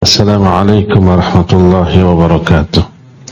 Assalamualaikum warahmatullahi wabarakatuh.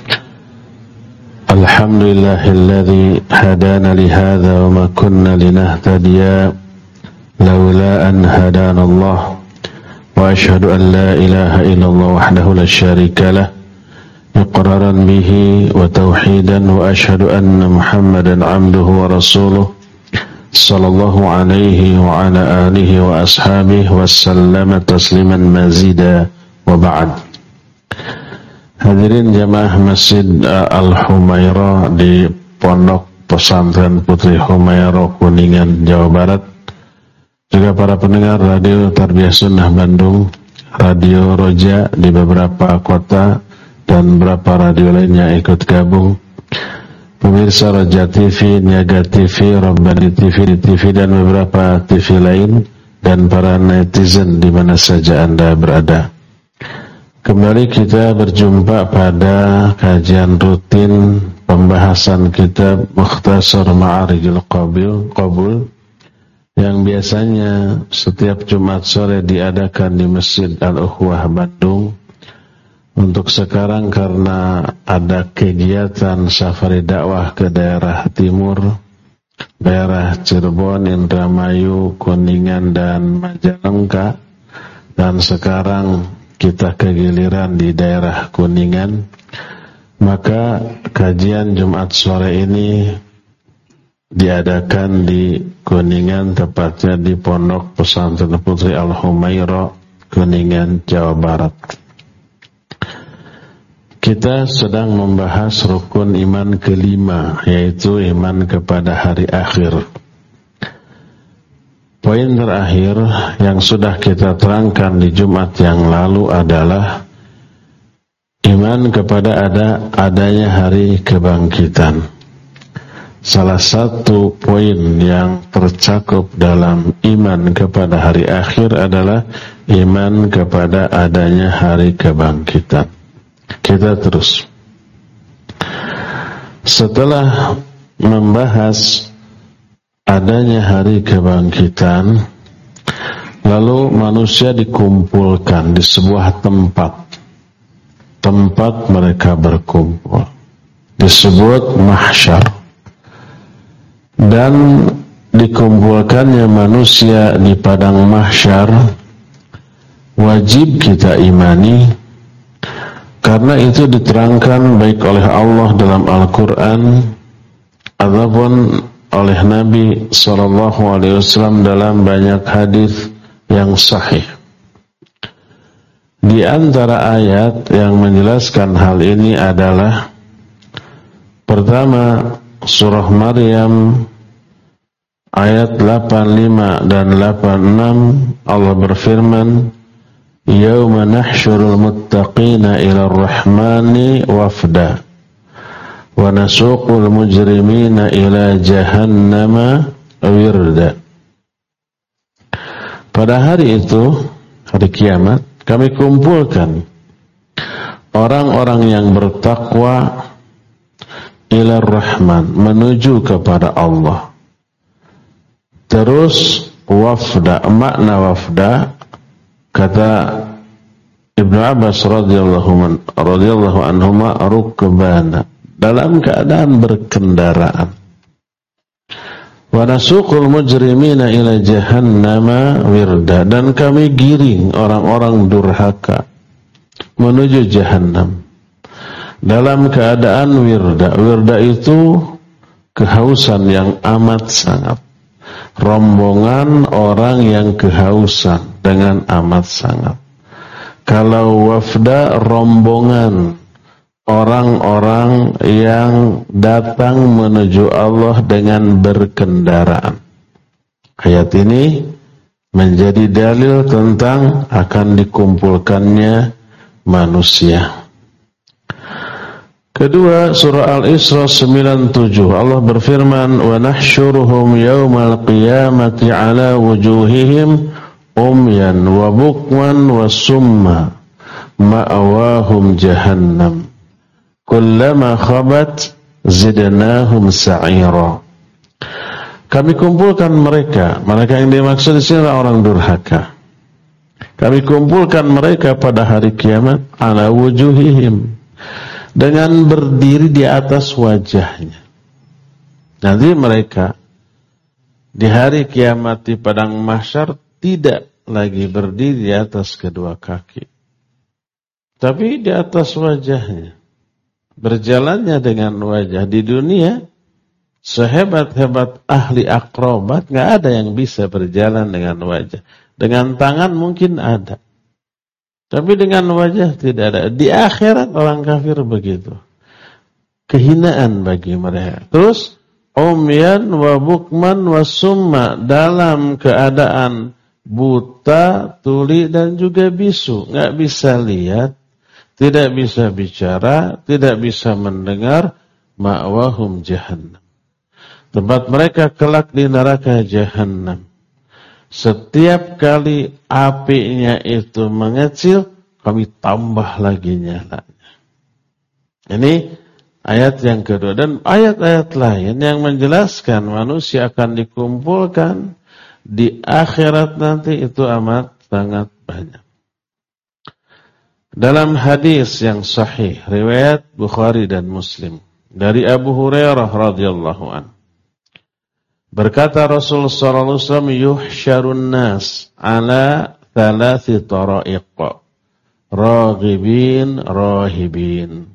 Alhamdulillahilladzi hadana lihadza wa ma kunna linahtadiya laula an hadana Allah. Wa asyhadu an la ilaha illallah wahdahu la syarika lah iqraran bihi wa tauhidan wa asyhadu anna Muhammadan abduhu wa rasuluh sallallahu alaihi wa ala alihi wa ashabihi wa sallama tasliman mazida. Wa ba'd. Hadirin jamaah Masjid Al-Humairah di Pondok Pesantren Putri Humairah Kuningan, Jawa Barat. Juga para pendengar Radio Tarbiyah Sunnah Bandung, Radio Roja di beberapa kota dan beberapa radio lainnya ikut gabung. Pemirsa Roja TV, Niaga TV, Rabbani TV, TV dan beberapa TV lain, dan para netizen di mana saja Anda berada. Kembali kita berjumpa pada kajian rutin pembahasan kitab Mukhtasar Ma'arijul Qabul yang biasanya setiap Jumat sore diadakan di Masjid Al-Ukhwah Bandung. Untuk sekarang karena ada kegiatan safari dakwah ke daerah timur, daerah Cirebon, Indramayu, Kuningan dan Majalengka, dan sekarang kita kegiliran di daerah Kuningan, maka kajian Jumat sore ini diadakan di Kuningan, tepatnya di Pondok Pesantren Putri Al-Humairah, Kuningan, Jawa Barat. Kita sedang membahas rukun iman kelima, yaitu iman kepada hari akhir. Poin terakhir yang sudah kita terangkan di Jumat yang lalu adalah iman kepada adanya hari kebangkitan. Salah satu poin yang tercakup dalam iman kepada hari akhir adalah iman kepada adanya hari kebangkitan. Kita terus. Setelah membahas adanya hari kebangkitan, lalu manusia dikumpulkan di sebuah tempat mereka berkumpul, disebut mahsyar. Dan dikumpulkannya manusia di padang mahsyar wajib kita imani, karena itu diterangkan baik oleh Allah dalam Al-Quran ataupun oleh Nabi SAW dalam banyak hadis yang sahih. Di antara ayat yang menjelaskan hal ini adalah pertama, surah Maryam ayat 85 dan 86. Allah berfirman, Yauma nahsyurul muttaqina ila ar-rahmani wafda wa nasuqul mujrimina ila jahannama wirda. Pada hari itu, hari kiamat, kami kumpulkan orang-orang yang bertakwa ila ar-rahman, menuju kepada Allah. Terus wafda, makna wafda kata Ibnu Abbas radhiyallahu anhuma rukbana, dalam keadaan berkendaraan. Wa nasuqul mujrimina ila jahannama wirda, dan kami giring orang-orang durhaka menuju jahannam dalam keadaan wirda. Wirda itu kehausan yang amat sangat, rombongan orang yang kehausan dengan amat sangat. Kalau wafda, rombongan orang-orang yang datang menuju Allah dengan berkendaraan. Ayat ini menjadi dalil tentang akan dikumpulkannya manusia. Kedua, surah Al-Isra 97. Allah berfirman, "Wa nahsyuruhum yaumal qiyamati ala wujuhihim umyan wa bukman wa summa ma'awahum jahannam. Kullama khabat zidnahum sa'ira." Kami kumpulkan mereka yang dimaksud di sini adalah orang durhaka. Kami kumpulkan mereka pada hari kiamat ala wujuhihim, dengan berdiri di atas wajahnya. Nanti mereka di hari kiamat di padang mahsyar tidak lagi berdiri di atas kedua kaki, tapi di atas wajahnya. Berjalannya dengan wajah. Di dunia, sehebat-hebat ahli akrobat, gak ada yang bisa berjalan dengan wajah. Dengan tangan mungkin ada, tapi dengan wajah tidak ada. Di akhirat orang kafir begitu. Kehinaan bagi mereka. Terus, umyan wa bukman wa summa, dalam keadaan buta, tuli, dan juga bisu. Gak bisa lihat, tidak bisa bicara, tidak bisa mendengar. Ma'wahum jahannam. Tempat mereka kelak di neraka jahannam. Setiap kali apinya itu mengecil, kami tambah lagi nyalanya. Ini ayat yang kedua. Dan ayat-ayat lain yang menjelaskan manusia akan dikumpulkan di akhirat nanti itu amat sangat banyak. Dalam hadis yang sahih, riwayat Bukhari dan Muslim, dari Abu Hurairah radhiyallahu anhu, berkata Rasul sallallahu alaihi wasallam, yuhsyarun nas ala thalathi tara'iq, raghibin rahibin.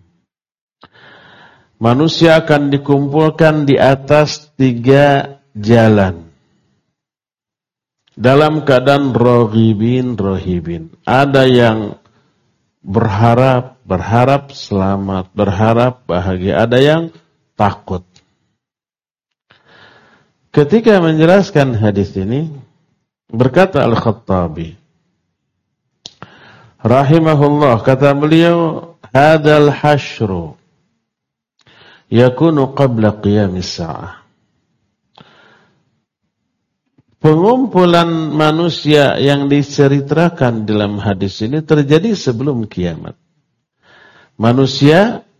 Manusia akan dikumpulkan di atas 3 jalan, dalam keadaan raghibin rahibin. Ada yang berharap selamat, berharap bahagia, ada yang takut. Ketika menjelaskan hadis ini, berkata Al-Khattabi rahimahullah, kata beliau, hadzal hasyru yakunu qabla qiyamis sa'ah. Pengumpulan manusia yang diceritakan dalam hadis ini terjadi sebelum kiamat. Manusia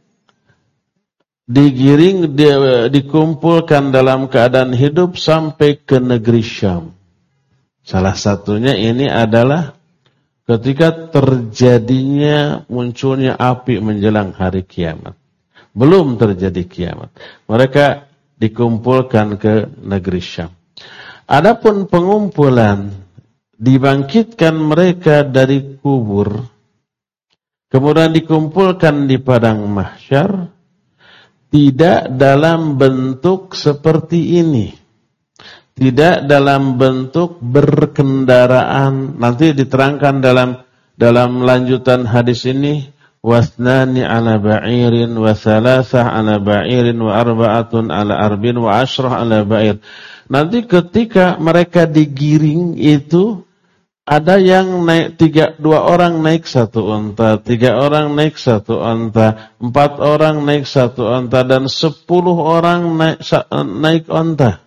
digiring, dikumpulkan dalam keadaan hidup sampai ke negeri Syam. Salah satunya ini adalah ketika terjadinya munculnya api menjelang hari kiamat. Belum terjadi kiamat. Mereka dikumpulkan ke negeri Syam. Adapun pengumpulan, dibangkitkan mereka dari kubur, kemudian dikumpulkan di padang mahsyar, tidak dalam bentuk seperti ini. Tidak dalam bentuk berkendaraan. Nanti diterangkan dalam lanjutan hadis ini, wasnani ala ba'irin wa thalathah ala ba'irin wa arba'atun ala arbin wa ashrah ala ba'ir. Nanti ketika mereka digiring itu, ada yang naik 2 orang naik 1 unta, 3 orang naik 1 unta, 4 orang naik 1 unta, dan 10 orang naik unta.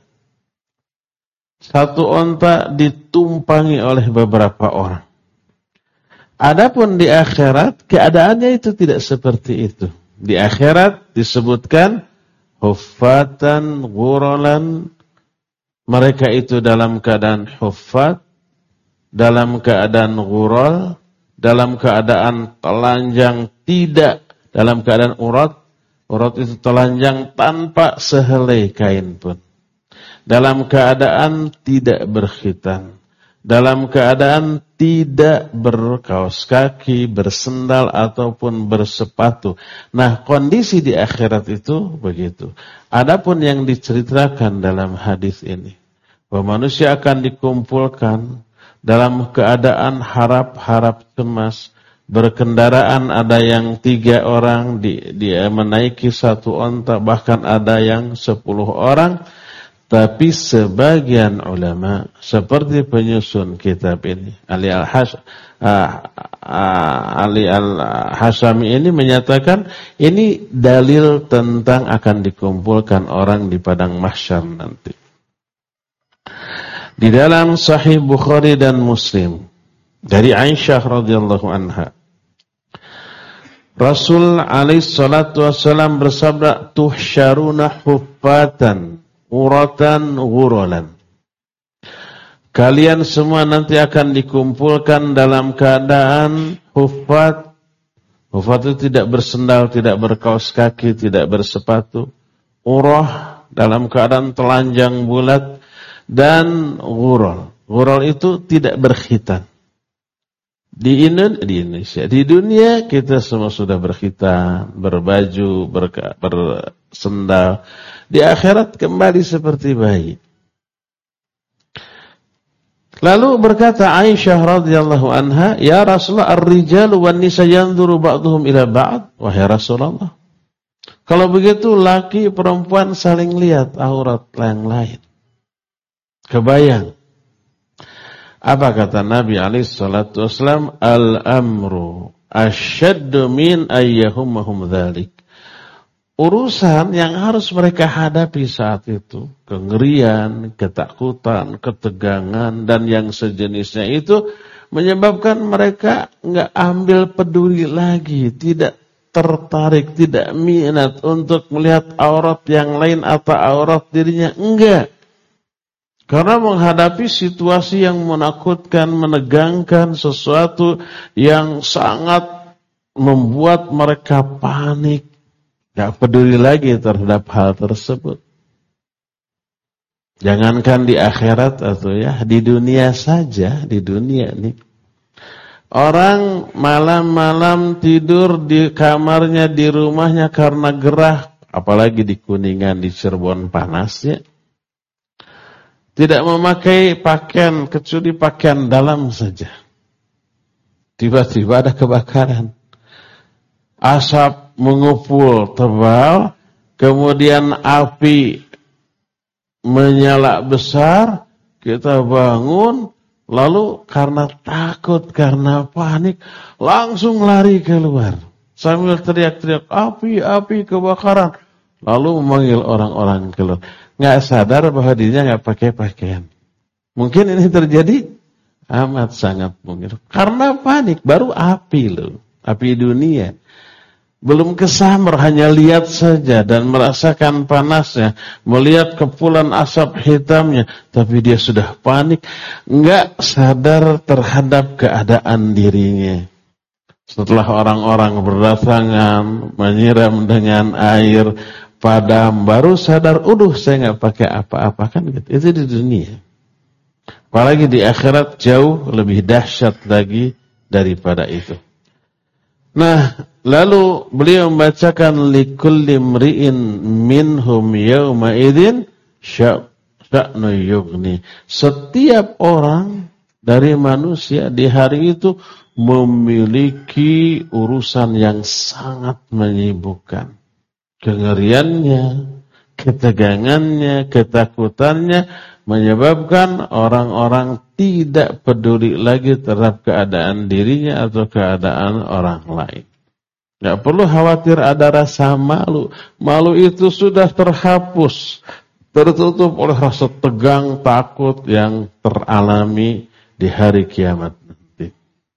1 unta ditumpangi oleh beberapa orang. Adapun di akhirat, keadaannya itu tidak seperti itu. Di akhirat disebutkan huffatan ghuralan. Mereka itu dalam keadaan huffat, dalam keadaan ghurral, dalam keadaan telanjang, tidak dalam keadaan urat. Urat itu telanjang tanpa sehelai kain pun. Dalam keadaan tidak berkhitan. Dalam keadaan tidak berkaos kaki, bersendal, ataupun bersepatu. Nah, kondisi di akhirat itu begitu. Adapun yang diceritakan dalam hadis ini, bahwa manusia akan dikumpulkan dalam keadaan harap-harap cemas, berkendaraan, ada yang 3 orang, dia menaiki 1 onta, bahkan ada yang 10 orang. Tapi sebagian ulama seperti penyusun kitab ini, Ali Al-Hashami ini menyatakan ini dalil tentang akan dikumpulkan orang di padang mahsyar nanti. Di dalam Sahih Bukhari dan Muslim dari Aisyah radhiyallahu anha, Rasul alaihi salatu wasallam bersabda, tuhsyaruna huffatan uratan ghuralan. Kalian semua nanti akan dikumpulkan dalam keadaan hufat. Hufat itu tidak bersendal, tidak berkaos kaki, tidak bersepatu. Urah dalam keadaan telanjang bulat. Dan ghurol. Ghurol itu tidak berkhitan. Di Indonesia, di dunia kita semua sudah berkhitan, berbaju, bersendal. Di akhirat kembali seperti bayi. Lalu berkata Aisyah radhiyallahu anha, "Ya Rasulullah, ar-rijalu wan nisa yanzuru ba'dhum ila ba'd." Wahai Rasulullah, kalau begitu laki perempuan saling lihat aurat yang lain. Kebayang. Apa kata Nabi alaihi salatu wasallam? Al-amru asyaddu min ayyahumahum dzalik. Urusan yang harus mereka hadapi saat itu, kengerian, ketakutan, ketegangan dan yang sejenisnya itu menyebabkan mereka enggak ambil peduli lagi, tidak tertarik, tidak minat untuk melihat aurat yang lain atau aurat dirinya, enggak. Karena menghadapi situasi yang menakutkan, menegangkan, sesuatu yang sangat membuat mereka panik. Gak peduli lagi terhadap hal tersebut. Jangankan di akhirat atau ya, di dunia saja, di dunia nih. Orang malam-malam tidur di kamarnya, di rumahnya karena gerah. Apalagi di Kuningan, di Cirebon panasnya. Tidak memakai pakaian, kecuali pakaian dalam saja. Tiba-tiba ada kebakaran. Asap mengepul tebal, kemudian api menyala besar, kita bangun, lalu karena takut, karena panik, langsung lari keluar. Sambil teriak-teriak, api, kebakaran. Lalu memanggil orang-orang keluar. Nggak sadar bahwa dirinya nggak pakai pakaian. Mungkin ini terjadi amat sangat mungkin. Karena panik, baru api loh. Api dunia. Belum kesamar, hanya lihat saja dan merasakan panasnya. Melihat kepulan asap hitamnya. Tapi dia sudah panik. Nggak sadar terhadap keadaan dirinya. Setelah orang-orang berdatangan, menyiram dengan air padam, baru sadar, saya nggak pakai apa-apa, kan gitu. Itu di dunia. Apalagi di akhirat jauh lebih dahsyat lagi daripada itu. Nah, lalu beliau membacakan likulli mri'in minhum yawma idzin sya'nu yughni. Setiap orang dari manusia di hari itu memiliki urusan yang sangat menyibukkan. Kengeriannya, ketegangannya, ketakutannya menyebabkan orang-orang tidak peduli lagi terhadap keadaan dirinya atau keadaan orang lain. Tidak perlu khawatir ada rasa malu. Malu itu sudah terhapus, tertutup oleh rasa tegang, takut yang teralami di hari kiamat nanti.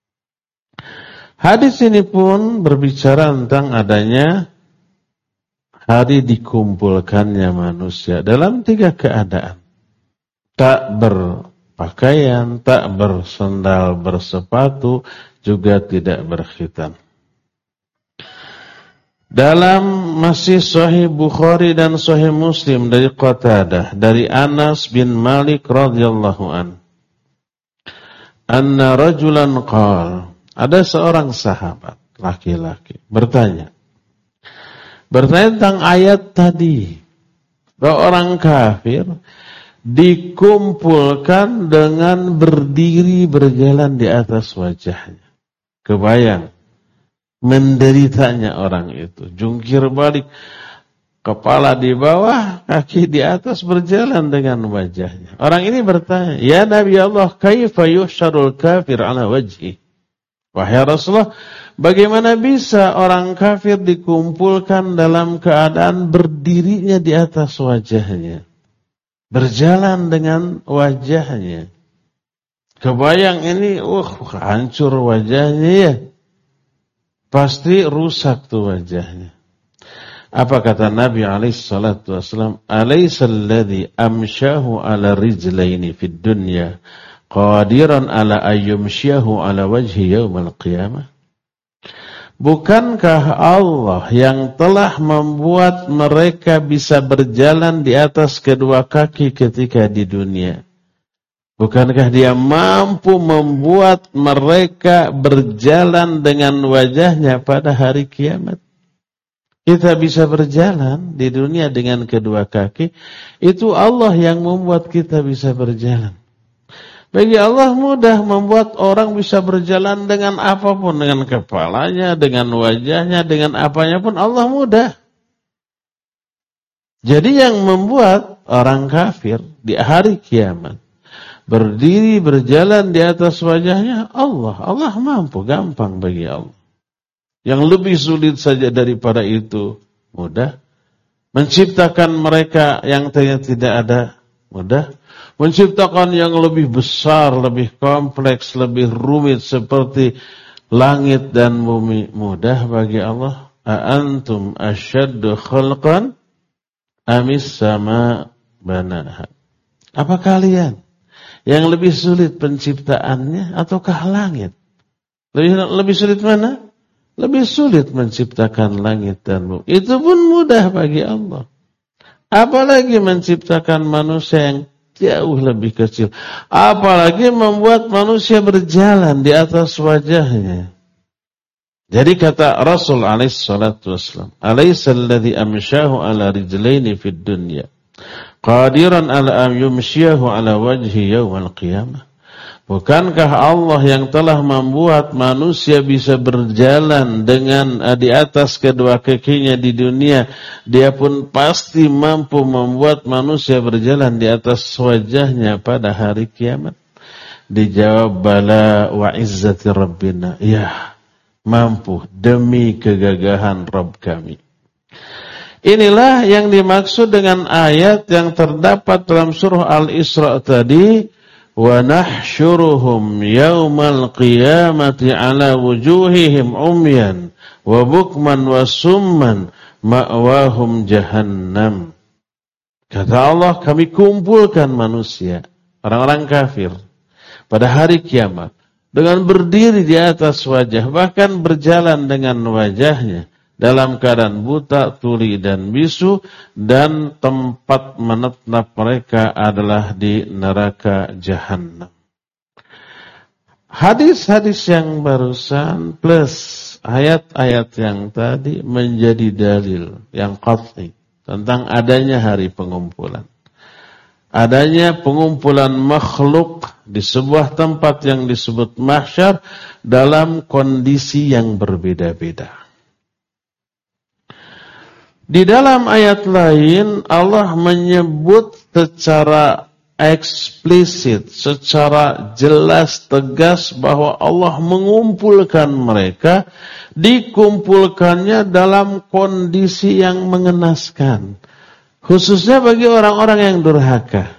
Hadis ini pun berbicara tentang adanya hari dikumpulkannya manusia dalam 3 keadaan. Tak berpakaian, tak bersendal, bersepatu, juga tidak berkhitan. Dalam masih Sahih Bukhari dan Sahih Muslim dari Qatadah, dari Anas bin Malik radhiyallahu an. Anna rajulan qala, ada seorang sahabat laki-laki bertanya tentang ayat tadi, bahwa orang kafir dikumpulkan dengan berdiri berjalan di atas wajahnya. Kebayang menderitanya orang itu, jungkir balik, kepala di bawah, kaki di atas, berjalan dengan wajahnya. Orang ini bertanya, ya Nabi Allah, kaifa yuhsyarul kafir ala wajhi? Wahai Rasulullah, bagaimana bisa orang kafir dikumpulkan dalam keadaan berdirinya di atas wajahnya? Berjalan dengan wajahnya. Kebayang ini, hancur wajahnya ya. Pasti rusak tuh wajahnya. Apa kata Nabi alaihissalatu wassalam? Alaisa alladhi amsyahu ala rijlaini fid dunya qadiran ala ayyumshiyahu ala wajhi yaumal qiyamah. Bukankah Allah yang telah membuat mereka bisa berjalan di atas kedua kaki ketika di dunia? Bukankah Dia mampu membuat mereka berjalan dengan wajahnya pada hari kiamat? Kita bisa berjalan di dunia dengan kedua kaki. Itu Allah yang membuat kita bisa berjalan. Bagi Allah mudah membuat orang bisa berjalan dengan apapun. Dengan kepalanya, dengan wajahnya, dengan apanya pun Allah mudah. Jadi yang membuat orang kafir di hari kiamat berdiri berjalan di atas wajahnya Allah. Allah mampu, gampang bagi Allah. Yang lebih sulit saja daripada itu mudah. Menciptakan mereka yang tidak ada mudah. Menciptakan yang lebih besar, lebih kompleks, lebih rumit seperti langit dan bumi mudah bagi Allah. A'antum asyaddu khalqan amis sama banaha. Apa kalian yang lebih sulit penciptaannya ataukah langit? Lebih sulit mana? Lebih sulit menciptakan langit dan bumi. Itu pun mudah bagi Allah. Apalagi menciptakan manusia yang jauh lebih kecil. Apalagi membuat manusia berjalan di atas wajahnya. Jadi kata Rasul alaihi salatu wassalam, "Alaisal ladzi amshahu ala rijlaini fid dunya, qadiran ala an yumshiyahu ala wajhi yaumal qiyamah." Bukankah Allah yang telah membuat manusia bisa berjalan dengan di atas kedua kakinya di dunia, Dia pun pasti mampu membuat manusia berjalan di atas wajahnya pada hari kiamat? Dijawab, bala wa izzati rabbina. Ya, mampu demi kegagahan Rabb kami. Inilah yang dimaksud dengan ayat yang terdapat dalam surah Al-Isra tadi. Wa nahsyuruhum yaumal qiyamati ala wujuhihim umyan wa bukman wa summan ma'wahum jahannam. Kata Allah, kami kumpulkan manusia, orang-orang kafir, pada hari kiamat dengan berdiri di atas wajah, bahkan berjalan dengan wajahnya dalam keadaan buta, tuli dan bisu, dan tempat menetap mereka adalah di neraka Jahannam. Hadis-hadis yang barusan plus ayat-ayat yang tadi menjadi dalil yang qat'i tentang adanya hari pengumpulan. Adanya pengumpulan makhluk di sebuah tempat yang disebut mahsyar dalam kondisi yang berbeda-beda. Di dalam ayat lain Allah menyebut secara eksplisit, secara jelas tegas bahwa Allah mengumpulkan mereka, dikumpulkannya dalam kondisi yang mengenaskan, khususnya bagi orang-orang yang durhaka.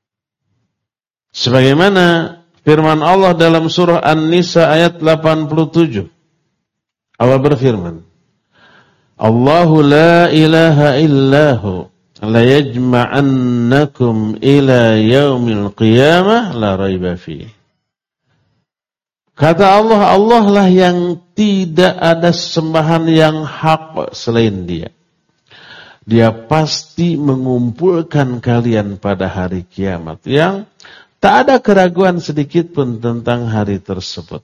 Sebagaimana firman Allah dalam surah An-Nisa ayat 87. Allah berfirman, Allahu la ilaha illahu la yajma'annakum ila yaumil qiyamah la raiba fihi. Kata Allah, Allah lah yang tidak ada sembahan yang hak selain Dia. Dia pasti mengumpulkan kalian pada hari kiamat yang tak ada keraguan sedikit pun tentang hari tersebut.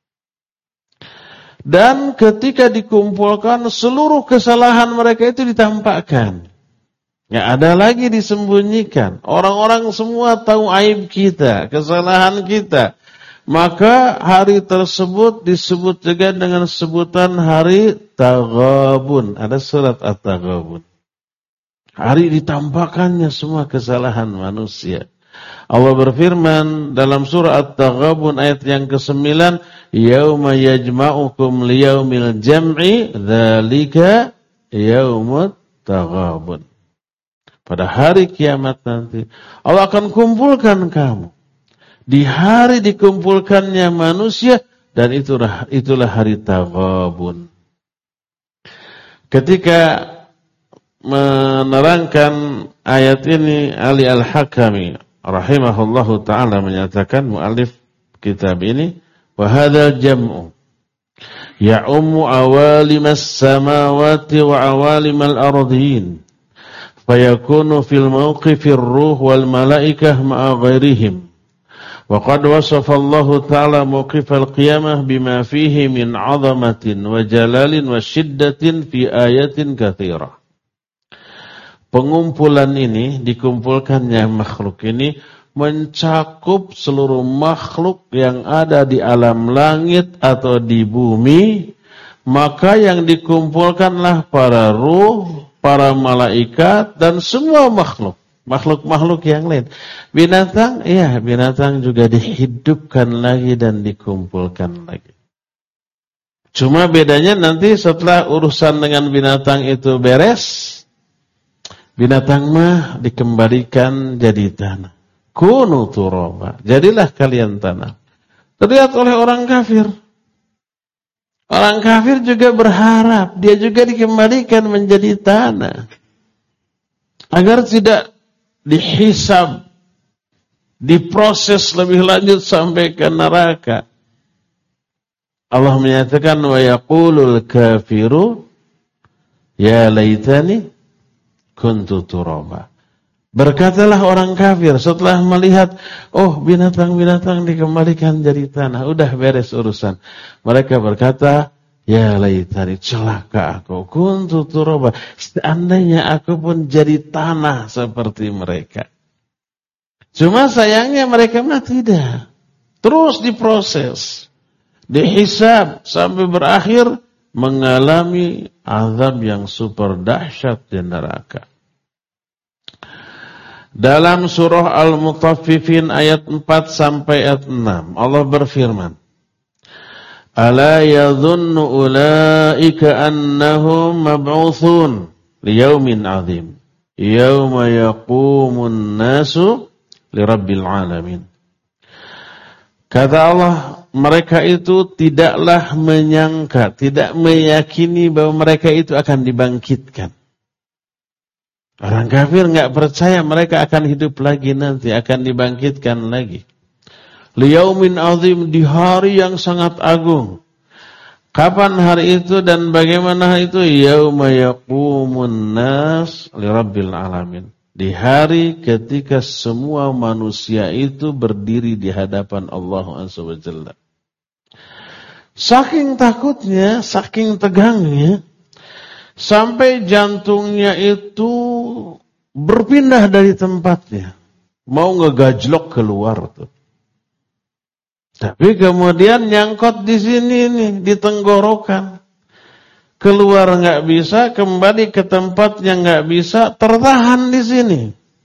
Dan ketika dikumpulkan, seluruh kesalahan mereka itu ditampakkan. Nggak ada lagi disembunyikan. Orang-orang semua tahu aib kita, kesalahan kita. Maka hari tersebut disebut juga dengan sebutan hari Taghabun. Ada surat At-Taghabun. Hari ditampakkannya semua kesalahan manusia. Allah berfirman dalam surah At-Taghabun ayat yang ke-9, Yauma yajma'ukum liyaumil jam'i dzalika yaumut taghabun. Pada hari kiamat nanti Allah akan kumpulkan kamu. Di hari dikumpulkannya manusia, dan itulah hari Taghabun. Ketika menerangkan ayat ini Ali Al-Hakami rahimahullahu ta'ala menyatakan mu'allif kitab ini, wa hadzal jam'u ya'ummu awalimas samawati wa awalimal ardhin fayakunu fil mawqifir ruh wal malaikah ma'a ghairihim wa qad wasafa Allah ta'ala mawqifal qiyamah bima fihi min 'azamatin wa jalalin wa shiddatin fi ayatin katsirah. Pengumpulan ini, dikumpulkannya makhluk ini mencakup seluruh makhluk yang ada di alam langit atau di bumi, maka yang dikumpulkanlah para ruh, para malaikat dan semua makhluk, makhluk-makhluk yang lain. Binatang, ya binatang juga dihidupkan lagi dan dikumpulkan lagi. Cuma bedanya nanti setelah urusan dengan binatang itu beres, binatang mah dikembalikan jadi tanah. Kunu turaba, jadilah kalian tanah. Terlihat oleh orang kafir. Orang kafir juga berharap dia juga dikembalikan menjadi tanah, agar tidak dihisab, diproses lebih lanjut sampai ke neraka. Allah menyatakan wa yaqulul kafiru ya laitani kuntu turaba. Berkatalah orang kafir setelah melihat, oh binatang-binatang dikembalikan jadi tanah, udah beres urusan. Mereka berkata, ya laitani, celaka aku, kuntu turaba, seandainya aku pun jadi tanah seperti mereka. Cuma sayangnya mereka mah tidak. Terus diproses, dihisab sampai berakhir mengalami azab yang super dahsyat di neraka. Dalam surah Al-Mutaffifin ayat 4 sampai ayat 6 Allah berfirman, ala yadhunnu ulaika annahum mab'utsun liyaumin 'adzim yauma yaqumun nasu lirabbil alamin. Kata Allah, mereka itu tidaklah menyangka, tidak meyakini bahwa mereka itu akan dibangkitkan. Orang kafir enggak percaya mereka akan hidup lagi nanti, akan dibangkitkan lagi. Liyaumin 'adzim, di hari yang sangat agung. Kapan hari itu dan bagaimana itu? Yauma yaqumun nas lirabbil alamin. Di hari ketika semua manusia itu berdiri di hadapan Allah Subhanahu wa taala. Saking takutnya, saking tegangnya, sampai jantungnya itu berpindah dari tempatnya. Mau ngegajlok keluar tuh. Tapi kemudian nyangkut di sini nih, di tenggorokan. Keluar enggak bisa, kembali ke tempatnya enggak bisa, tertahan di sini.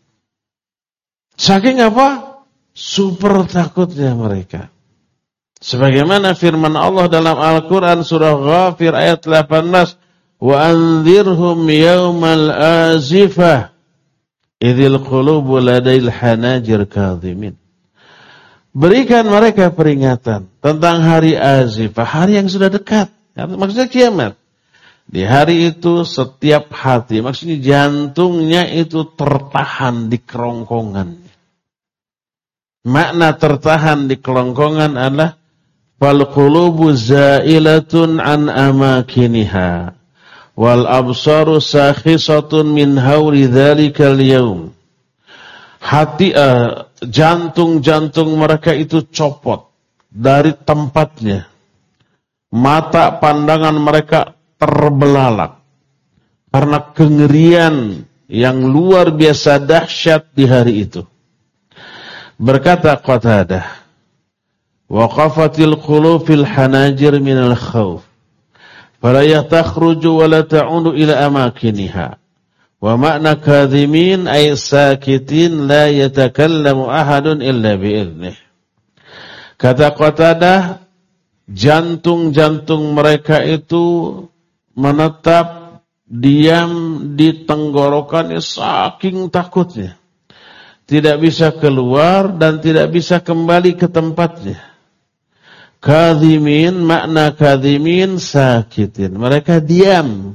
Saking apa? Super takutnya mereka. Sebagaimana firman Allah dalam Al-Quran surah Ghafir ayat 18, wa anzirhum yawmal azifah idzil qulubu ladail hanajir kadhimin. Berikan mereka peringatan tentang hari azifah, hari yang sudah dekat. Maksudnya kiamat. Di hari itu setiap hati, maksudnya jantungnya itu tertahan di kerongkongannya. Makna tertahan di kerongkongan adalah fal qulubu zailatun an amakiniha wal absaru sakhisatun min hauri dzalikal yaum. Hati jantung-jantung mereka itu copot dari tempatnya. Mata pandangan mereka terbelalak karena kengerian yang luar biasa dahsyat di hari itu. Berkata Qatadah, waqafatil qulub fil hanajir minal khawf fala yatakhruju wa la ta'udu ila amakiniha. Wa makna kadhimin ay sakitin la yatakallamu ahadun illa bi'idnih. Kata Qatadah, jantung-jantung mereka itu menetap diam di tenggorokannya saking takutnya. Tidak bisa keluar dan tidak bisa kembali ke tempatnya. Kadhimin, makna kadhimin sakitin. Mereka diam,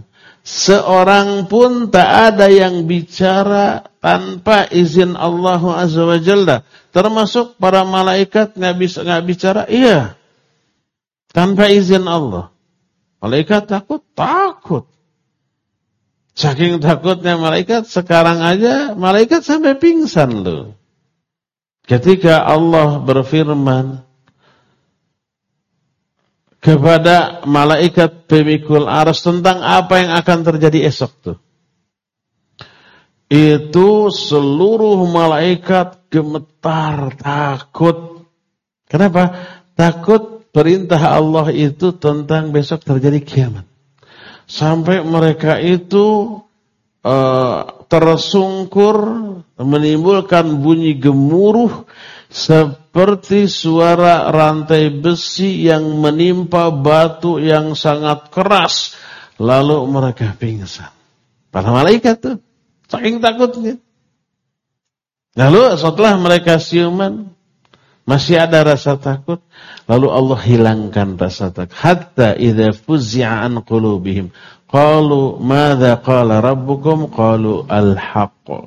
Seorang pun tak ada yang bicara tanpa izin Allah Azza wa Jalla. Termasuk para malaikat nggak bicara, iya. Tanpa izin Allah. Malaikat takut. Saking takutnya malaikat, sekarang aja malaikat sampai pingsan loh. Ketika Allah berfirman kepada malaikat pemikul arsy tentang apa yang akan terjadi esok tuh. Itu seluruh malaikat gemetar, takut. Kenapa? Takut perintah Allah itu tentang besok terjadi kiamat. Sampai mereka itu tersungkur, menimbulkan bunyi gemuruh seperti suara rantai besi yang menimpa batu yang sangat keras. Lalu mereka pingsan. Para malaikat tuh saking takutnya. Lalu setelah mereka siuman, masih ada rasa takut. Lalu Allah hilangkan rasa takut. Hatta idza fuzzi'a an qulubihim qalu madza qala rabbukum qalu al-haqq.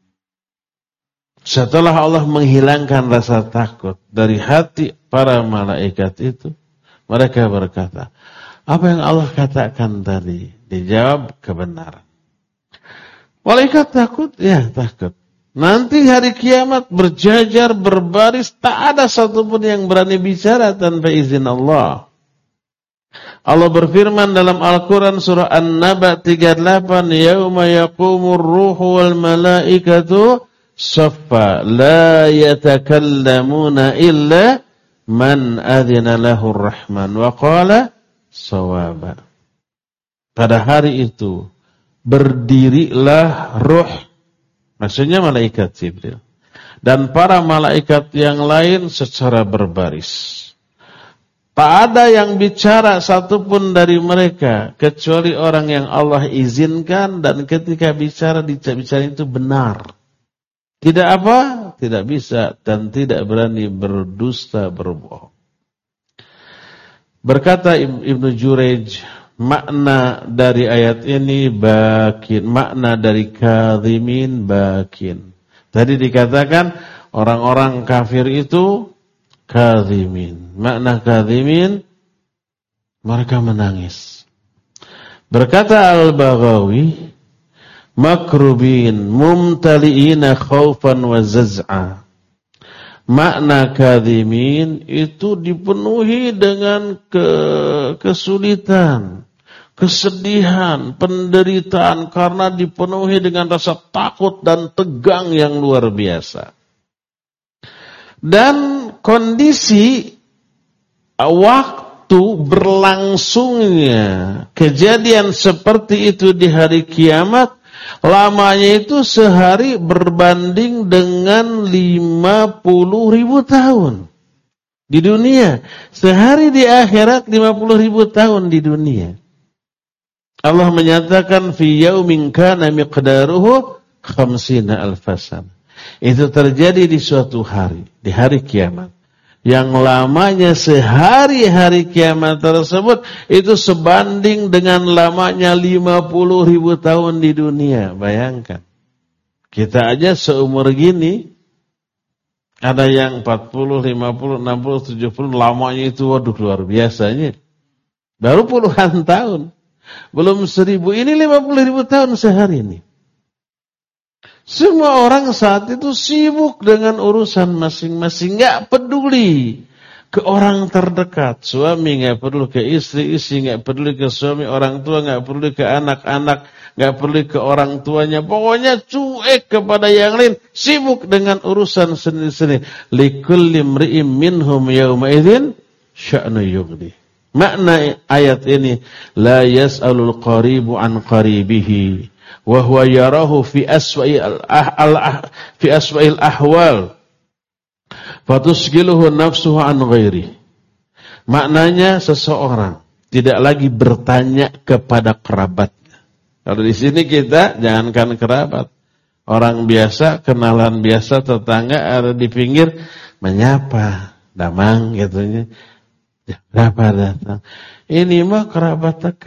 Setelah Allah menghilangkan rasa takut dari hati para malaikat itu, mereka berkata, apa yang Allah katakan tadi? Dijawab kebenaran. Malaikat takut? Ya, takut. Nanti hari kiamat berjajar, berbaris, tak ada satupun yang berani bicara tanpa izin Allah. Allah berfirman dalam Al-Quran surah An-Naba 38, Yauma yaqumur ruhu wal malaikatu saffa la yatakallamuna illa man adhina lahur rahman wa qala sawaba. Pada hari itu berdirilah ruh, maksudnya malaikat Jibril, dan para malaikat yang lain secara berbaris. Tak ada yang bicara satupun dari mereka kecuali orang yang Allah izinkan, dan ketika bicara itu benar. Tidak apa? Tidak bisa dan tidak berani berdusta, berbohong. Berkata Ibnu Jurayj, makna dari ayat ini bakin, makna dari kadhimin bakin. Tadi dikatakan orang-orang kafir itu kadhimin. Makna kadhimin, mereka menangis. Berkata Al-Baghawi, makrubin mumtali'ina khaufan wa zaz'a. Makna kadhimin itu dipenuhi dengan kesulitan, kesedihan, penderitaan karena dipenuhi dengan rasa takut dan tegang yang luar biasa. Dan kondisi waktu berlangsungnya kejadian seperti itu di hari kiamat, lamanya itu sehari berbanding dengan 50.000 tahun di dunia. Sehari di akhirat 50.000 tahun di dunia. Allah menyatakan fi yaumin kana miqdaruhu 50.000 sana. Itu terjadi di suatu hari, di hari kiamat. Yang lamanya sehari-hari kiamat tersebut itu sebanding dengan lamanya 50.000 tahun di dunia. Bayangkan. Kita aja seumur gini, ada yang 40, 50, 60, 70, lamanya itu waduh luar biasanya. Baru puluhan tahun. Belum 1.000, ini 50.000 tahun sehari ini. Semua orang saat itu sibuk dengan urusan masing-masing, nggak peduli ke orang terdekat. Suami nggak peduli ke istri, istri nggak peduli ke suami, orang tua nggak peduli ke anak-anak, nggak peduli ke orang tuanya. Pokoknya cuek kepada yang lain, sibuk dengan urusan sendiri-sendiri. Likulli imri'in minhum yawma idzin sya'nu yughni. Makna ayat ini, la yas'alul qaribu an qaribihi wa huwa yarahu fi aswa'il ahwal fatusgiluhu nafsuhu an ghairi. Maknanya seseorang tidak lagi bertanya kepada kerabatnya. Kalau di sini kita jangankan kerabat, orang biasa, kenalan biasa, tetangga ada di pinggir menyapa, damang gitunya. Berapa datang? Ini mah kerabat dekat.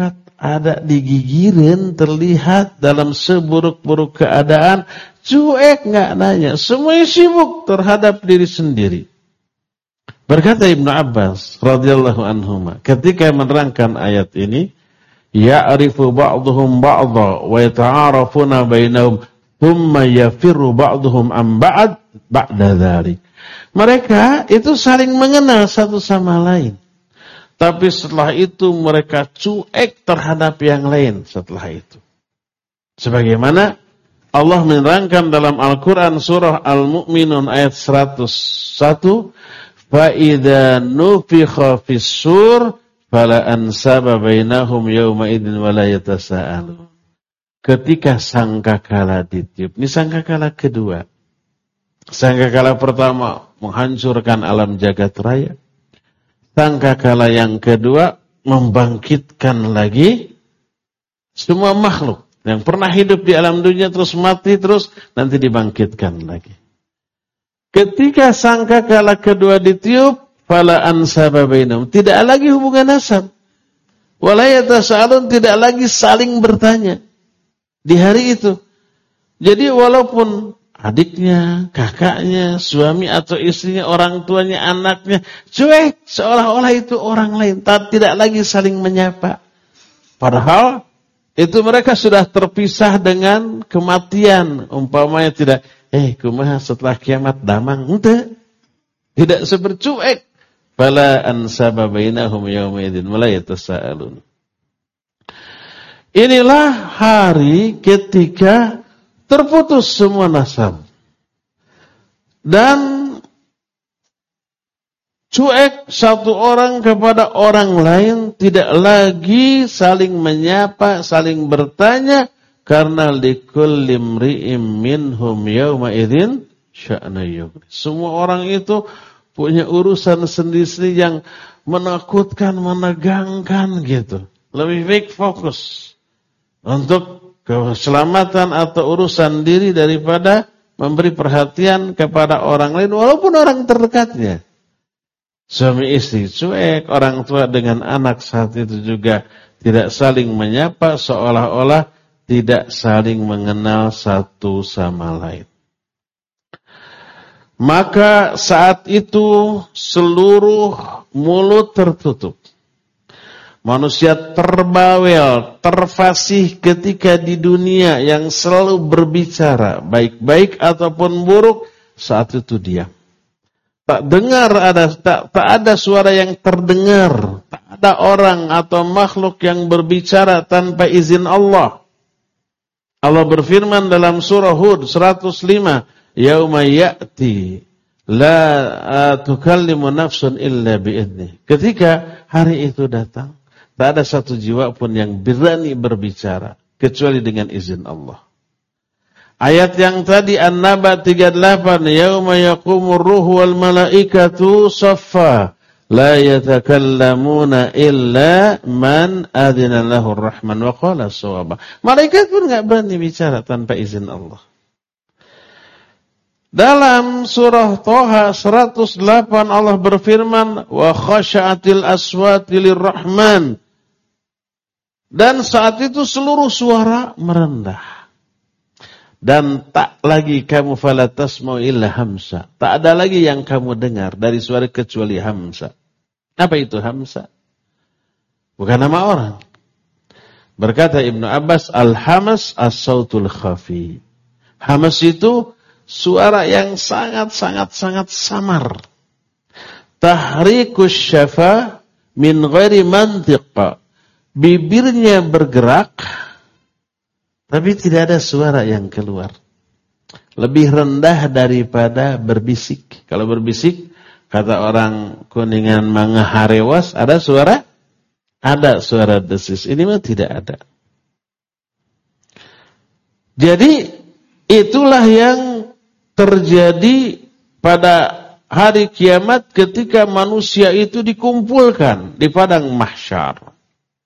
ada digigirin, terlihat dalam seburuk-buruk keadaan, cuek nggak nanya, semuanya sibuk terhadap diri sendiri. Berkata Ibnu Abbas radhiyallahu anhuma ketika menerangkan ayat ini, ya'rifu ba'dhum ba'dha wa yata'arafuna bainahum thumma yafirru ba'dhum an ba'da dzalik. Mereka itu saling mengenal satu sama lain. Tapi setelah itu mereka cuek terhadap yang lain setelah itu. Sebagaimana Allah menerangkan dalam Al-Quran surah Al-Mu'minun ayat 101, فَإِذَا نُفِخَ فِي الصُّورِ فَلَا أَنْسَابَ بَيْنَهُمْ يَوْمَئِذٍ وَلَا يَتَسَاءَلُونَ. Ketika sangkakala ditiup, ini sangkakala kedua. Sangkakala pertama menghancurkan alam jagat raya. Sangkakala yang kedua membangkitkan lagi semua makhluk yang pernah hidup di alam dunia terus mati terus nanti dibangkitkan lagi. Ketika sangkakala kedua ditiup, fala ansaba bainahum, tidak lagi hubungan nasab. Wala yatasaalun, tidak lagi saling bertanya di hari itu. Jadi walaupun adiknya, kakaknya, suami atau istrinya, orang tuanya, anaknya cuek seolah-olah itu orang lain, tidak lagi saling menyapa. Padahal itu mereka sudah terpisah dengan kematian. Umpamanya tidak, kumaha setelah kiamat damang, tidak sepercuek. Fala ansaba bainahum yawma idzin wala yatasaalun. Inilah hari ketika terputus semua nasab. Dan cuek satu orang kepada orang lain, tidak lagi saling menyapa, saling bertanya, karena likulli imri'in minhum yawma idzin sya'na yughni. Semua orang itu punya urusan sendiri-sendiri yang menakutkan, menegangkan gitu. Lebih baik fokus untuk keselamatan atau urusan diri daripada memberi perhatian kepada orang lain walaupun orang terdekatnya. Suami istri cuek, orang tua dengan anak saat itu juga tidak saling menyapa, seolah-olah tidak saling mengenal satu sama lain. Maka saat itu seluruh mulut tertutup. Manusia terbawel, terfasih ketika di dunia yang selalu berbicara, baik-baik ataupun buruk, saat itu diam. Tak ada suara yang terdengar, tak ada orang atau makhluk yang berbicara tanpa izin Allah. Allah berfirman dalam surah Hud 105, yauma ya'ti la tukallimu nafsun illa bi'idnih. Ketika hari itu datang, tak ada satu jiwa pun yang berani berbicara kecuali dengan izin Allah. Ayat yang tadi An-Naba 38, yauma yaqumur ruhu wal malaikatu saffa la yatakallamuna illa man adzina lahu ar-rahman wa qala shawaba. Malaikat pun enggak berani bicara tanpa izin Allah. Dalam surah Thaha 108 Allah berfirman, wa khasha'atil aswati lirrahman. Dan saat itu seluruh suara merendah. Dan tak lagi kamu fala tasma'u illa hamsa. Tak ada lagi yang kamu dengar dari suara kecuali hamsa. Apa itu hamsa? Bukan nama orang. Berkata Ibnu Abbas, al-hamas as-sautul khafi. Hamas itu suara yang sangat samar. Tahrikus syafa min ghairi mantiq. Bibirnya bergerak, tapi tidak ada suara yang keluar. Lebih rendah daripada berbisik. Kalau berbisik, kata orang Kuningan mangaharewas, ada suara? Ada suara desis. Ini mah tidak ada. Jadi, itulah yang terjadi pada hari kiamat ketika manusia itu dikumpulkan di padang mahsyar.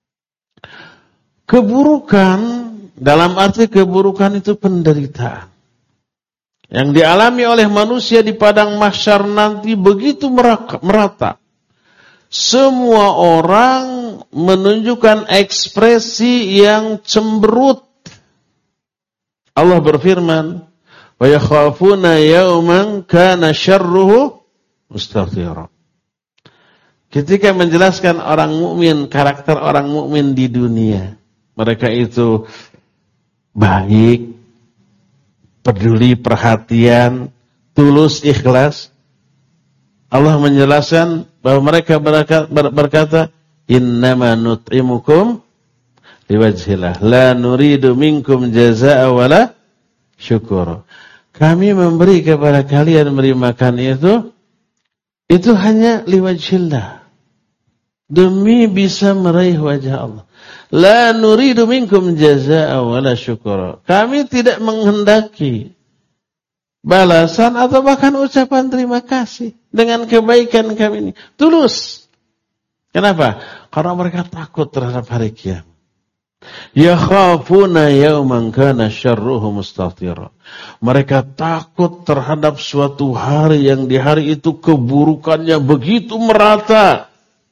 Keburukan, dalam arti keburukan itu penderitaan. Yang dialami oleh manusia di padang mahsyar nanti begitu merata. semua orang menunjukkan ekspresi yang cemberut. Allah berfirman, wa yakhafuna yawman kana syarruhu mustatira. Ketika menjelaskan orang mukmin, karakter orang mukmin di dunia, mereka itu baik, peduli, perhatian, tulus, ikhlas. Allah menjelaskan bahwa mereka berkata, innama nut'imukum liwajhillah, la nuridu minkum jazaa'a wala syukura. Kami memberi kepada kalian memberi makan itu hanya liwajhillah, demi bisa meraih wajah Allah. La nuridu minkum jazaa'a wala syukura. Kami tidak menghendaki balasan atau bahkan ucapan terima kasih dengan kebaikan kami ini. Tulus. Kenapa? Karena mereka takut terhadap hari kiamat. Yakhafuna yawman kana syarruhu mustatira. Mereka takut terhadap suatu hari yang di hari itu keburukannya begitu merata.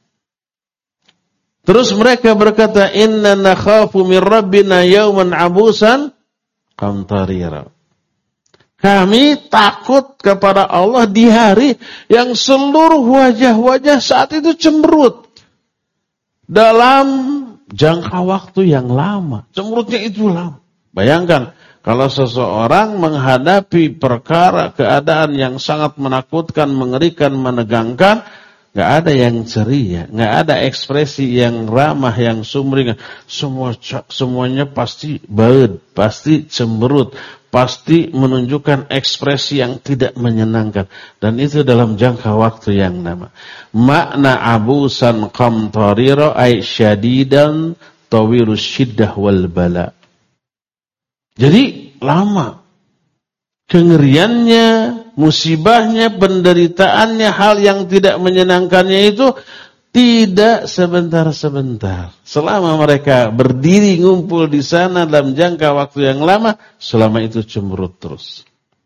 Terus mereka berkata, inna nakhafu min rabbina yawman abusan qamtarira. Kami takut kepada Allah di hari yang seluruh wajah-wajah saat itu cemberut. Dalam jangka waktu yang lama. Cemberutnya itu lama. Bayangkan, kalau seseorang menghadapi perkara keadaan yang sangat menakutkan, mengerikan, menegangkan, gak ada yang ceria, gak ada ekspresi yang ramah, yang sumringah. Semuanya pasti baud, pasti cemberut, pasti menunjukkan ekspresi yang tidak menyenangkan. Dan itu dalam jangka waktu yang lama. Makna abusan qamtarira ay syadidan tawirus syiddah wal bala. Jadi lama. Kengeriannya, musibahnya, penderitaannya, hal yang tidak menyenangkannya itu tidak sebentar-sebentar. Selama mereka berdiri ngumpul di sana dalam jangka waktu yang lama, selama itu cemberut terus.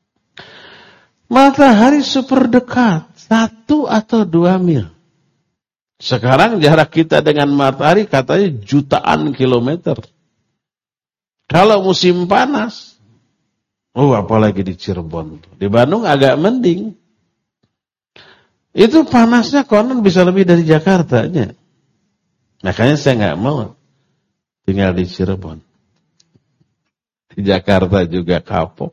Matahari super dekat, 1 atau 2 mil. Sekarang jarak kita dengan matahari katanya jutaan kilometer. Kalau musim panas, apalagi di Cirebon. Di Bandung agak mending. Itu panasnya konon bisa lebih dari Jakartanya. Makanya saya nggak mau tinggal di Cirebon. Di Jakarta juga kapok.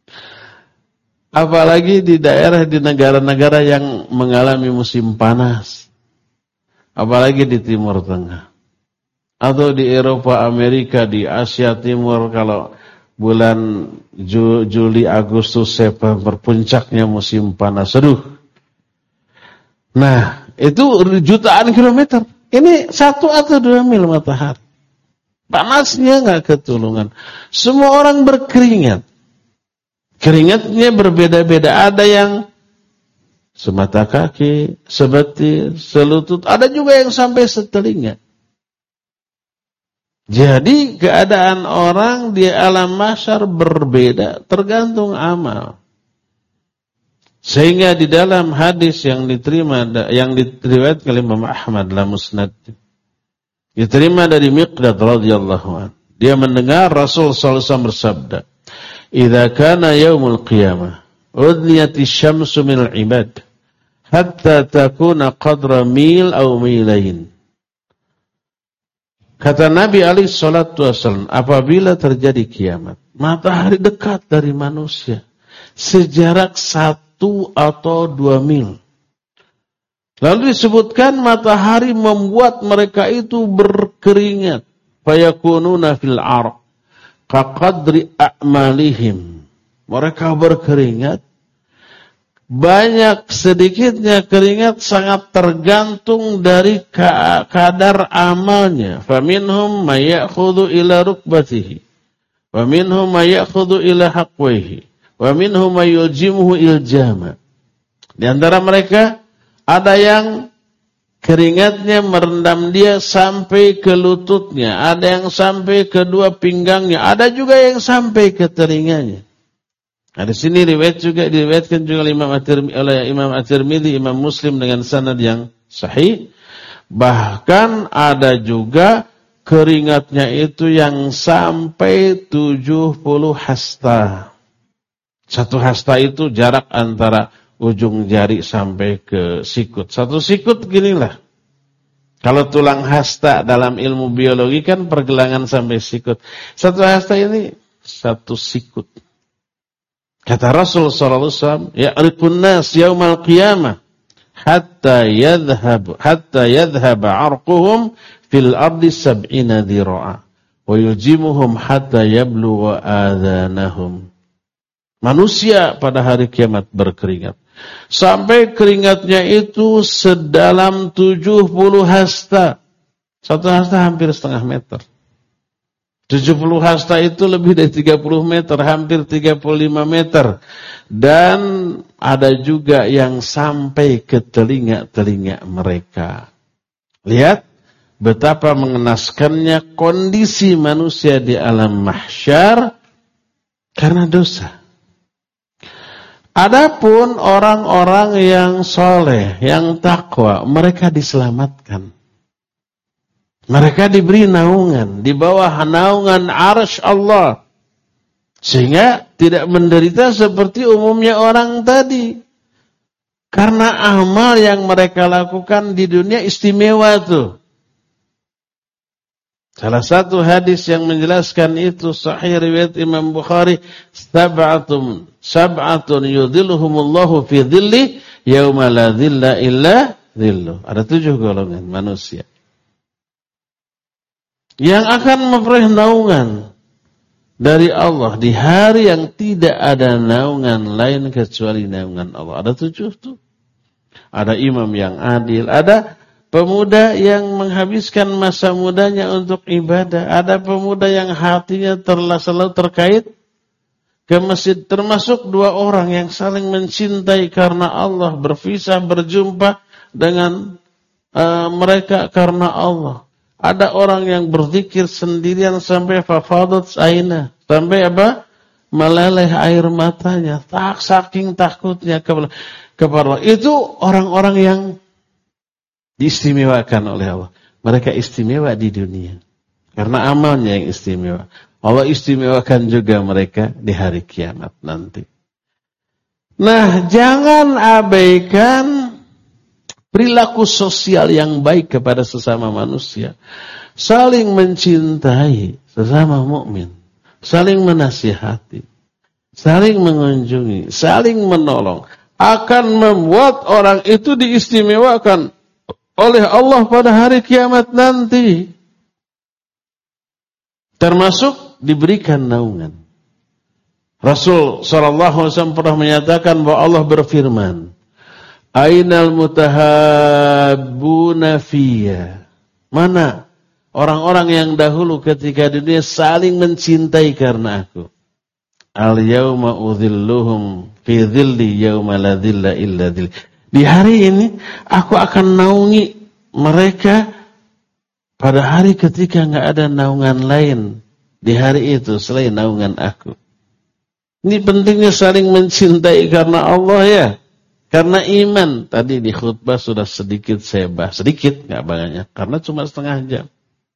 Apalagi di daerah, di negara-negara yang mengalami musim panas. Apalagi di Timur Tengah. Atau di Eropa, Amerika, di Asia Timur, kalau bulan Juli, Agustus, September, puncaknya musim panas. Aduh. Nah, itu jutaan kilometer. Ini 1 atau 2 mil matahari. Panasnya nggak ketulungan. Semua orang berkeringat. Keringatnya berbeda-beda. Ada yang semata kaki, sebetis, selutut. Ada juga yang sampai setelinga. Jadi keadaan orang di alam mahsyar berbeda. Tergantung amal. Sehingga di dalam hadis yang diterima, yang diriwayatkan oleh Imam Ahmad dalam Musnad, diterima dari Miqdad radhiyallahu anhu. Dia mendengar Rasul sallallahu alaihi wasallam bersabda, "Idza kana yaumul qiyamah, udniyatis syamsu minal ibad, hatta takuna qadra mil aw milain." Kata Nabi alaihi salatu wasallam, apabila terjadi kiamat, matahari dekat dari manusia, sejarak 1 atau 2 mil. Lalu disebutkan matahari membuat mereka itu berkeringat. Fayakununa fil arq kaqadri a'malihim. Mereka berkeringat. Banyak sedikitnya keringat sangat tergantung dari kadar amalnya. Faminhum may ya'khudhu ila rukbatihi. Wa minhum may ya'khudhu ila haqwihi. Wa minhum may yuljimuhu iljama. Di antara mereka ada yang keringatnya merendam dia sampai ke lututnya, ada yang sampai ke 2 pinggangnya, ada juga yang sampai ke telinganya. Nah, di sini diriwayatkan juga oleh Imam At-Tirmidzi, Imam Muslim dengan sanad yang sahih Bahkan ada juga keringatnya itu yang sampai 70 hasta. Satu hasta itu jarak antara ujung jari sampai ke sikut. Satu sikut ginilah. Kalau tulang hasta dalam ilmu biologi kan pergelangan sampai sikut. Satu hasta ini satu sikut. Kata Rasul sallallahu alaihi wasallam, "Ya'rifun nas yaumal qiyamah hatta yadhhab 'arquhum fil ardi 70 dhira'a wa yujimuhum hatta yablugha adhanahum." Manusia pada hari kiamat berkeringat sampai keringatnya itu sedalam 70 hasta. Satu hasta hampir setengah meter. 70 hasta itu lebih dari 30 meter, hampir 35 meter. Dan ada juga yang sampai ke telinga-telinga mereka. Lihat betapa mengenaskannya kondisi manusia di alam mahsyar karena dosa. Adapun orang-orang yang soleh, yang takwa, mereka diselamatkan. Mereka diberi naungan, di bawah naungan arsy Allah. Sehingga tidak menderita seperti umumnya orang tadi. Karena amal yang mereka lakukan di dunia istimewa tuh. Salah satu hadis yang menjelaskan itu sahih riwayat Imam Bukhari, sab'atun yudhilluhumullahu fi dhilli yauma la dhilla illa dhilluh. Ada 7 golongan manusia yang akan memperoleh naungan dari Allah di hari yang tidak ada naungan lain kecuali naungan Allah. Ada 7 tuh. Ada imam yang adil, ada pemuda yang menghabiskan masa mudanya untuk ibadah, ada pemuda yang hatinya selalu terkait ke masjid, termasuk 2 orang yang saling mencintai karena Allah, berpisah berjumpa dengan mereka karena Allah. Ada orang yang berzikir sendirian sampai fafadat aina, sampai apa? Meleleh air matanya, saking takutnya kepada Allah. Itu orang-orang yang diistimewakan oleh Allah. Mereka istimewa di dunia karena amalnya yang istimewa. Allah istimewakan juga mereka di hari kiamat nanti. Nah, jangan abaikan perilaku sosial yang baik kepada sesama manusia. Saling mencintai sesama mukmin, saling menasihati, saling mengunjungi, saling menolong akan membuat orang itu diistimewakan oleh Allah pada hari kiamat nanti. Termasuk diberikan naungan. Rasul sallallahu alaihi wasallam pernah menyatakan bahwa Allah berfirman, "Ainal mutahabbuna fiyya." Mana orang-orang yang dahulu ketika di dunia saling mencintai karena aku. Al-yauma udhilluhum fi dhilli yauma la dhilla illa dhilli. Di hari ini aku akan naungi mereka pada hari ketika enggak ada naungan lain di hari itu selain naungan aku. Ini pentingnya saling mencintai karena Allah ya. Karena iman. Tadi di khutbah sudah sedikit saya bahas. Sedikit, enggak banyaknya. Karena cuma setengah jam.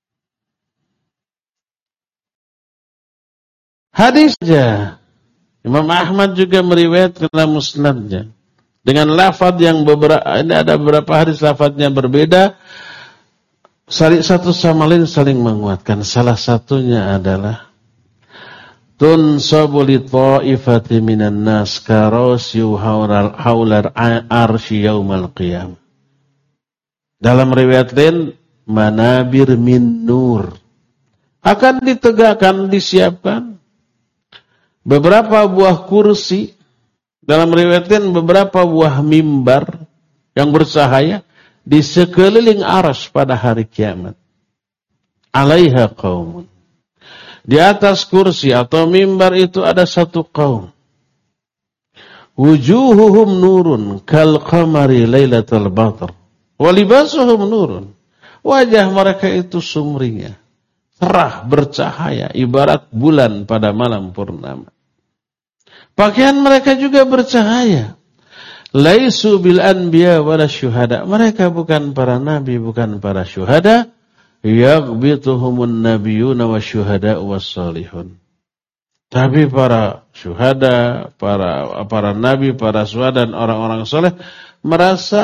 Hadis saja. Imam Ahmad juga meriwayatkan dalam musnadnya. Dengan lafaz yang ini ada beberapa hadis lafaznya berbeda. Satu sama lain saling menguatkan. Salah satunya adalah tunsabu li ta'ifati minan nas karasyu haular arsy yaumal qiyamah. Dalam riwayat lain manabir min nur. Akan ditegakkan, disiapkan beberapa buah kursi, dalam riwayat lain beberapa buah mimbar yang bercahaya di sekeliling arsy pada hari kiamat. Alaiha qaumun. Di atas kursi atau mimbar itu ada satu kaum. Wujuhuhum nurun kal qamari lailatul badr. Wa libasuhum nurun. Wajah mereka itu sumringah, cerah, bercahaya, ibarat bulan pada malam purnama. Pakaian mereka juga bercahaya. Laisu bil anbiya wala syuhada. Mereka bukan para nabi, bukan para syuhada. Yaghbituhumun nabiyyuna wasyuhada wassalihun. Tapi para syuhada, para nabi, para syuhada dan orang-orang soleh merasa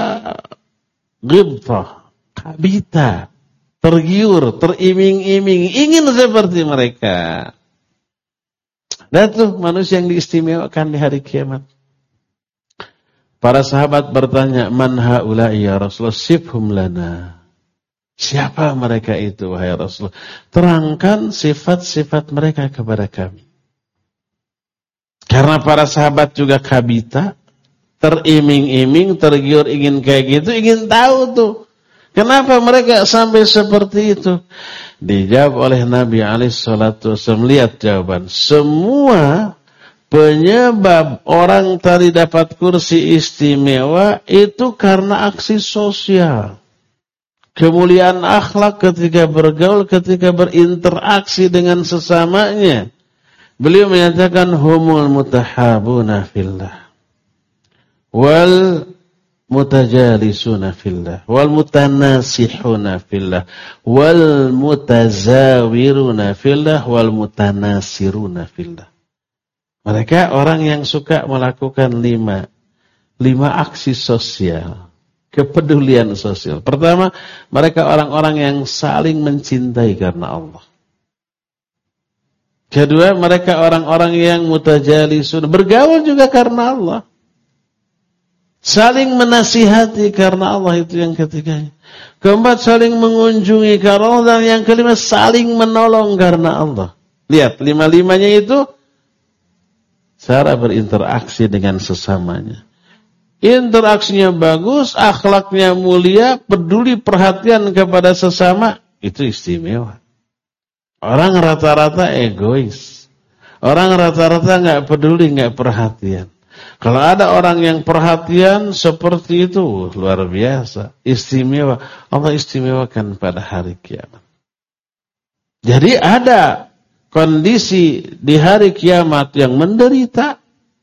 ghibtah, kabita, tergiur, teriming-iming, ingin seperti mereka. Dan tuh manusia yang diistimewakan di hari kiamat. Para sahabat bertanya, man haula'i ya Rasulullah, sifhum lana. Siapa mereka itu, wahai Rasulullah? Terangkan sifat-sifat mereka kepada kami. Karena para sahabat juga kabita, teriming-iming, tergiur ingin kayak gitu, ingin tahu tuh. Kenapa mereka sampai seperti itu? Dijawab oleh Nabi SAW, lihat jawaban. Semua penyebab orang tadi dapat kursi istimewa itu karena aksi sosial. Kemuliaan akhlak ketika bergaul, ketika berinteraksi dengan sesamanya. Beliau menyatakan humul mutahabuna fillah. Wal mutajalisuna fillah. Wal mutanasihuna fillah. Wal mutazawiruna fillah. Wal mutanasiruna fillah. Mereka orang yang suka melakukan lima aksi sosial, kepedulian sosial. Pertama, mereka orang-orang yang saling mencintai karena Allah. Kedua, mereka orang-orang yang mutajalisun, bergaul juga karena Allah. Saling menasihati karena Allah, itu yang ketiganya. Keempat, saling mengunjungi karena Allah. Dan yang kelima, saling menolong karena Allah. Lihat, lima-limanya itu cara berinteraksi dengan sesamanya. Interaksinya bagus, akhlaknya mulia, peduli perhatian kepada sesama, itu istimewa. Orang rata-rata egois. Orang rata-rata nggak peduli, nggak perhatian. Kalau ada orang yang perhatian seperti itu, luar biasa, istimewa. Allah istimewakan pada hari kiamat. Jadi ada kondisi di hari kiamat yang menderita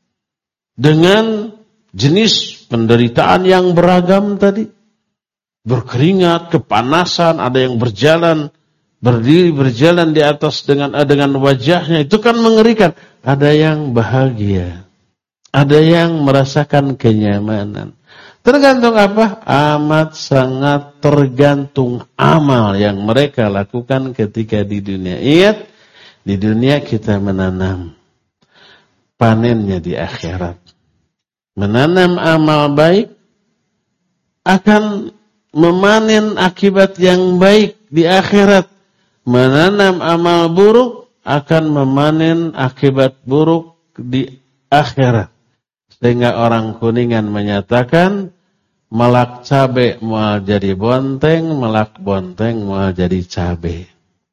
dengan jenis penderitaan yang beragam tadi. Berkeringat, kepanasan, ada yang berdiri berjalan di atas dengan wajahnya. Itu kan mengerikan. Ada yang bahagia. Ada yang merasakan kenyamanan. Tergantung apa? Amat sangat tergantung amal yang mereka lakukan ketika di dunia. Ingat, di dunia kita menanam, panennya di akhirat. Menanam amal baik akan memanen akibat yang baik di akhirat. Menanam amal buruk akan memanen akibat buruk di akhirat. Sehingga orang Kuningan menyatakan, melak cabe mau jadi bonteng, melak bonteng mau jadi cabe.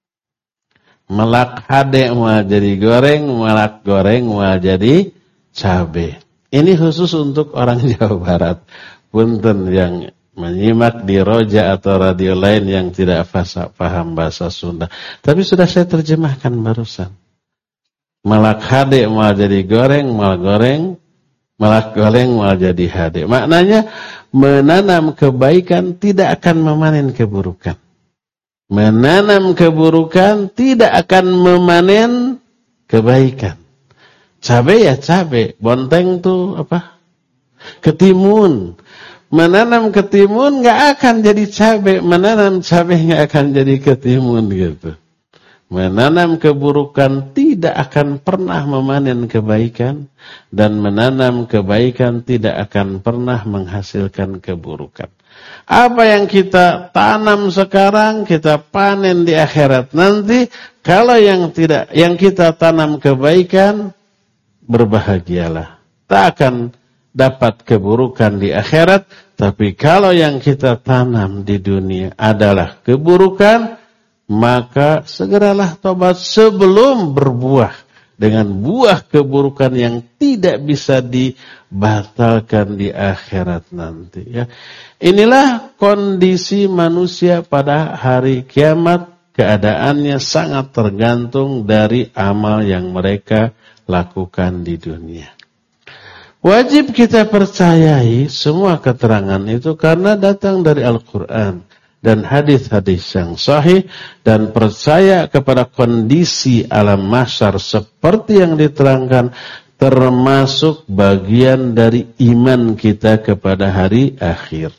Melak hade mau jadi goreng, melak goreng mau jadi cabe. Ini khusus untuk orang Jawa Barat. Punten yang menyimak di Roja atau radio lain yang tidak paham bahasa Sunda. Tapi sudah saya terjemahkan barusan. Melak hade mau jadi goreng, mal goreng. Melak goreng mau jadi hade. Maknanya menanam kebaikan tidak akan memanen keburukan. Menanam keburukan tidak akan memanen kebaikan. Cabai ya cabai, bonteng tuh apa? Ketimun. Menanam ketimun nggak akan jadi cabai, menanam cabai nggak akan jadi ketimun gitu. Menanam keburukan tidak akan pernah memanen kebaikan, dan menanam kebaikan tidak akan pernah menghasilkan keburukan. Apa yang kita tanam sekarang, kita panen di akhirat nanti. Kalau yang kita tanam kebaikan, berbahagialah. Tak akan dapat keburukan di akhirat. Tapi kalau yang kita tanam di dunia adalah keburukan, maka segeralah tobat sebelum berbuah dengan buah keburukan yang tidak bisa dibatalkan di akhirat nanti. Ya. Inilah kondisi manusia pada hari kiamat. Keadaannya sangat tergantung dari amal yang mereka lakukan di dunia. Wajib kita percayai semua keterangan itu karena datang dari Al-Quran dan hadis-hadis yang sahih, dan percaya kepada kondisi alam mahsyar seperti yang diterangkan termasuk bagian dari iman kita kepada hari akhir.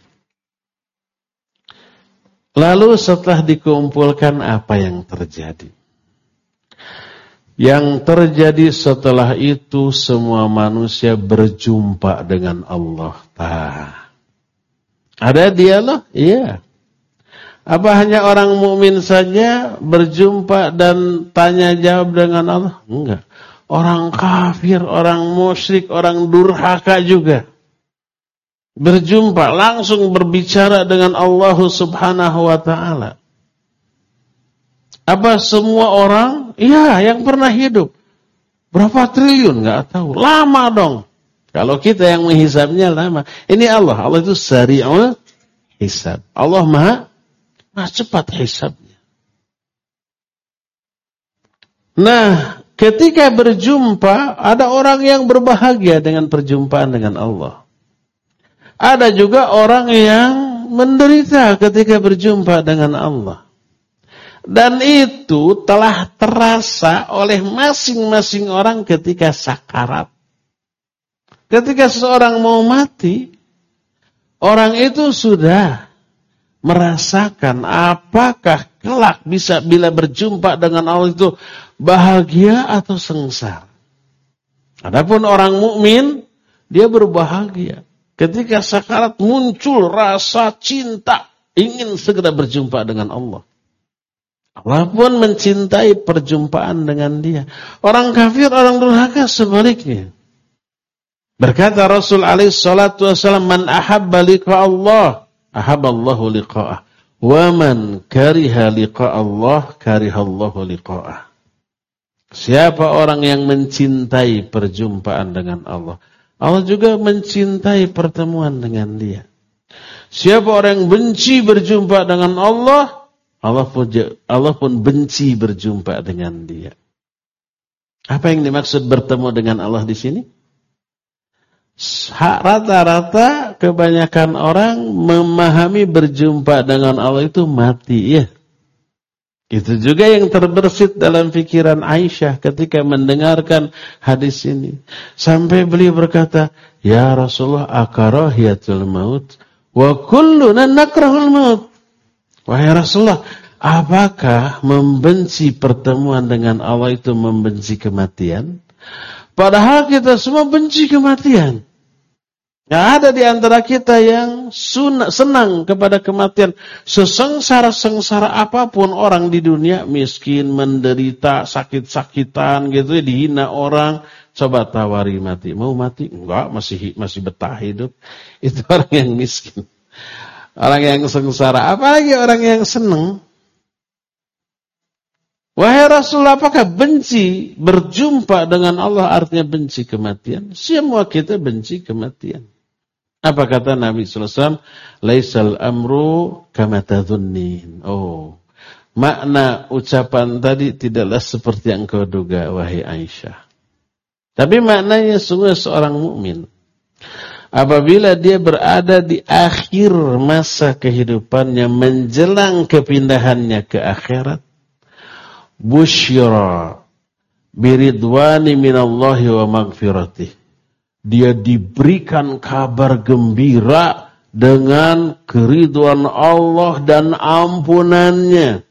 Lalu setelah dikumpulkan, apa yang terjadi? Yang terjadi setelah itu, semua manusia berjumpa dengan Allah. Ada dialog? Iya. Apa hanya orang mukmin saja berjumpa dan tanya jawab dengan Allah? Enggak. Orang kafir, orang musyrik, orang durhaka juga berjumpa, langsung berbicara dengan Allah Subhanahu wa ta'ala. Apa semua orang? Iya, yang pernah hidup. Berapa triliun? Enggak tahu. Lama dong. Kalau kita yang menghisabnya lama. Ini Allah. Allah itu sari'ul hisab. Allah maha cepat hisabnya. Nah, ketika berjumpa, ada orang yang berbahagia dengan perjumpaan dengan Allah. Ada juga orang yang menderita ketika berjumpa dengan Allah. Dan itu telah terasa oleh masing-masing orang ketika sakarat. Ketika seseorang mau mati, orang itu sudah merasakan apakah kelak bisa bila berjumpa dengan Allah itu bahagia atau sengsara. Adapun orang mukmin, dia berbahagia. Ketika sakarat muncul rasa cinta, ingin segera berjumpa dengan Allah. Allah pun mencintai perjumpaan dengan dia. Orang kafir, orang durhaka sebaliknya. Berkata Rasul alaihi salatu wasallam, "Man ahabba liqa Allah, ahabballahu liqa'ah. Wa man kariha liqa Allah, karihallahu liqa'ah." Siapa orang yang mencintai perjumpaan dengan Allah, Allah juga mencintai pertemuan dengan dia. Siapa orang yang benci berjumpa dengan Allah, Allah pun benci berjumpa dengan dia. Apa yang dimaksud bertemu dengan Allah di sini? Rata-rata kebanyakan orang memahami berjumpa dengan Allah itu mati, ya. Itu juga yang terbersit dalam pikiran Aisyah ketika mendengarkan hadis ini. Sampai beliau berkata, "Ya Rasulullah, akarahiyatul maut wa kulluna nakrahul maut." Wahai Rasulullah, apakah membenci pertemuan dengan Allah itu membenci kematian? Padahal kita semua benci kematian. Nggak ada di antara kita yang senang kepada kematian. Sesengsara-sengsara apapun orang di dunia, miskin, menderita, sakit-sakitan gitu, dihina orang, coba tawari mati. Mau mati? Enggak, masih betah hidup. Itu orang yang miskin. Orang yang sengsara, apalagi orang yang senang. Wahai Rasulullah, apakah benci berjumpa dengan Allah artinya benci kematian? Semua kita benci kematian. Apa kata Nabi SAW? Laisal amru kama tadhunnin. Oh, makna ucapan tadi tidaklah seperti yang kau duga, wahai Aisyah. Tapi maknanya sungguh seorang mukmin, apabila dia berada di akhir masa kehidupannya menjelang kepindahannya ke akhirat, busyra biridwani minallahi wa magfiratih. Dia diberikan kabar gembira dengan keridhaan Allah dan ampunannya.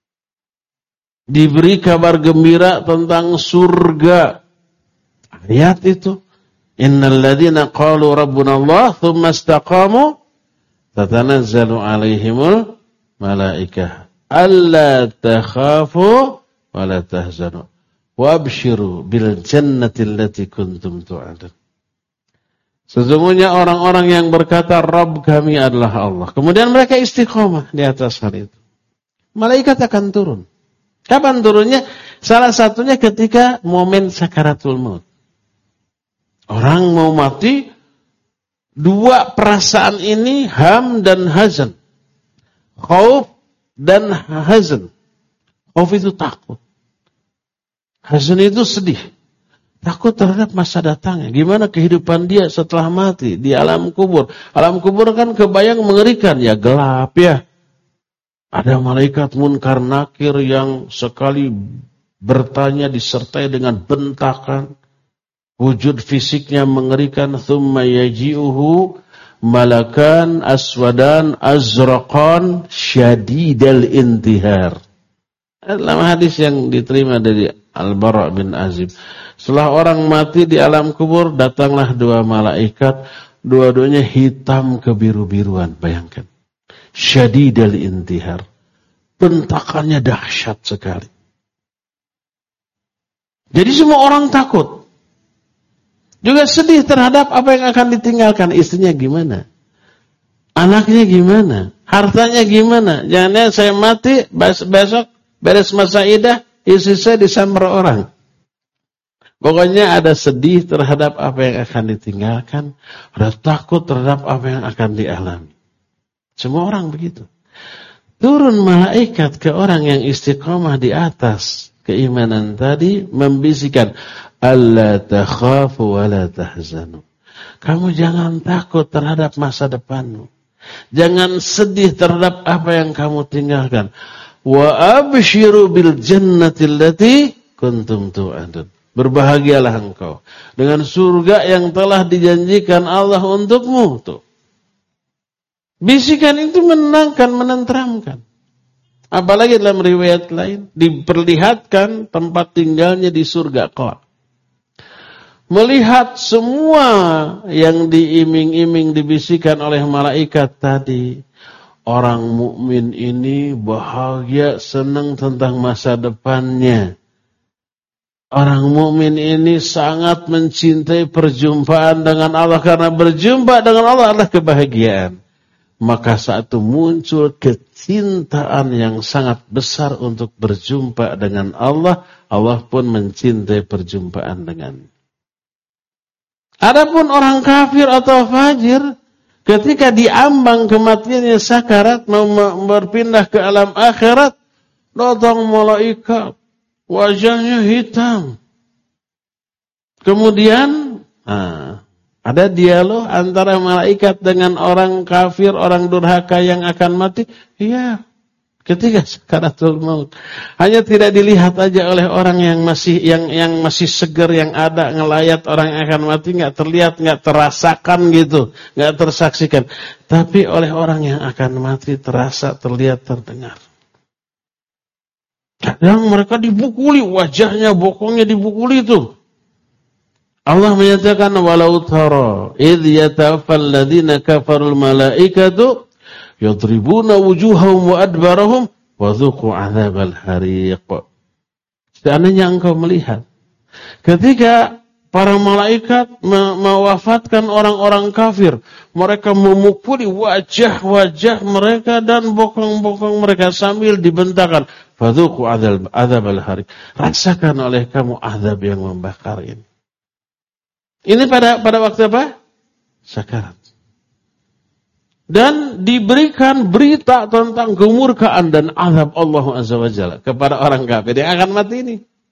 Diberi kabar gembira tentang surga. Ayat itu. Innal ladzina qalu rabbuna Allah tsumma istaqamu tatanazzalu alaihimul malaikah alla takhafu wa la tahzanu wabshiru bil jannati allati kuntum tu'adun. Sesungguhnya orang-orang yang berkata Rabb kami adalah Allah, kemudian mereka istiqomah di atas hal itu, malaikat akan turun. Kapan turunnya? Salah satunya ketika momen sakaratul maut. Orang mau mati, dua perasaan ini, ham dan hazan. Khauf dan hazan. Khauf itu takut. Hazan itu sedih. Takut terhadap masa datangnya. Gimana kehidupan dia setelah mati di alam kubur. Alam kubur kan kebayang mengerikan, ya gelap ya. Ada malaikat munkar nakir yang sekali bertanya disertai dengan bentakan. Wujud fisiknya mengerikan. Thumma yaji'uhu malakan aswadan azraqan syadidal intihar. Dalam hadis yang diterima dari Al-Bara' bin Azib. Setelah orang mati di alam kubur, datanglah dua malaikat. Dua-duanya hitam kebiru-biruan. Bayangkan. Syadidal intihar. Bentakannya dahsyat sekali. Jadi semua orang takut. Juga sedih terhadap apa yang akan ditinggalkan. Istrinya gimana? Anaknya gimana? Hartanya gimana? Jangan saya mati, besok beres masa idah, istri saya disamber orang. Pokoknya ada sedih terhadap apa yang akan ditinggalkan. Ada takut terhadap apa yang akan dialami. Semua orang begitu. Turun malaikat ke orang yang istiqomah di atas keimanan tadi, membisikkan, alla takhafu wa la tahzanu. Kamu jangan takut terhadap masa depanmu. Jangan sedih terhadap apa yang kamu tinggalkan. Wa abshiru bil jannati allati kuntum tu'adun. Berbahagialah engkau dengan surga yang telah dijanjikan Allah untukmu. Tuh. Bisikan itu menenangkan, menenteramkan. Apalagi dalam riwayat lain diperlihatkan tempat tinggalnya di surga kelak. Melihat semua yang diiming-iming dibisikkan oleh malaikat tadi. Orang mukmin ini bahagia, senang tentang masa depannya. Orang mukmin ini sangat mencintai perjumpaan dengan Allah, karena berjumpa dengan Allah adalah kebahagiaan. Maka saat itu muncul kecintaan yang sangat besar untuk berjumpa dengan Allah. Allah pun mencintai perjumpaan dengannya. Adapun orang kafir atau fajir, ketika diambang kematiannya sakarat, mau berpindah ke alam akhirat, datang malaikat, wajahnya hitam. Kemudian ada dialog antara malaikat dengan orang kafir, orang durhaka yang akan mati. Iya, ketika sakaratul maut. Hanya tidak dilihat aja oleh orang yang masih segar, yang ada ngelayat orang yang akan mati, nggak terlihat, nggak terasakan gitu, nggak tersaksikan. Tapi oleh orang yang akan mati terasa, terlihat, terdengar. Kadang mereka dipukuli, wajahnya, bokongnya dipukuli itu. Allah menyatakan, walau tara idh yatawaffal ladzina kafarul malaikatu yadribuna wujuhahum wa adbarahum wa dzuqu 'adzabal hariq. Seandainya engkau melihat ketika para malaikat mewafatkan orang-orang kafir, mereka memukuli wajah-wajah mereka dan bokong-bokong mereka sambil dibentakkan, fa dzuqu 'adzabal hariq. Rasakan oleh kamu azab yang membakar ini. Ini pada waktu apa? Sakarat. Dan diberikan berita tentang kemurkaan dan azab Allah Azza wa Jalla kepada orang kafir yang akan mati ini.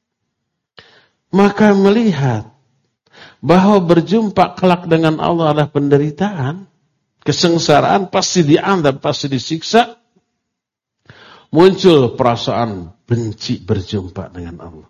Maka melihat bahwa berjumpa kelak dengan Allah adalah penderitaan, kesengsaraan, pasti diazab, pasti disiksa, muncul perasaan benci berjumpa dengan Allah.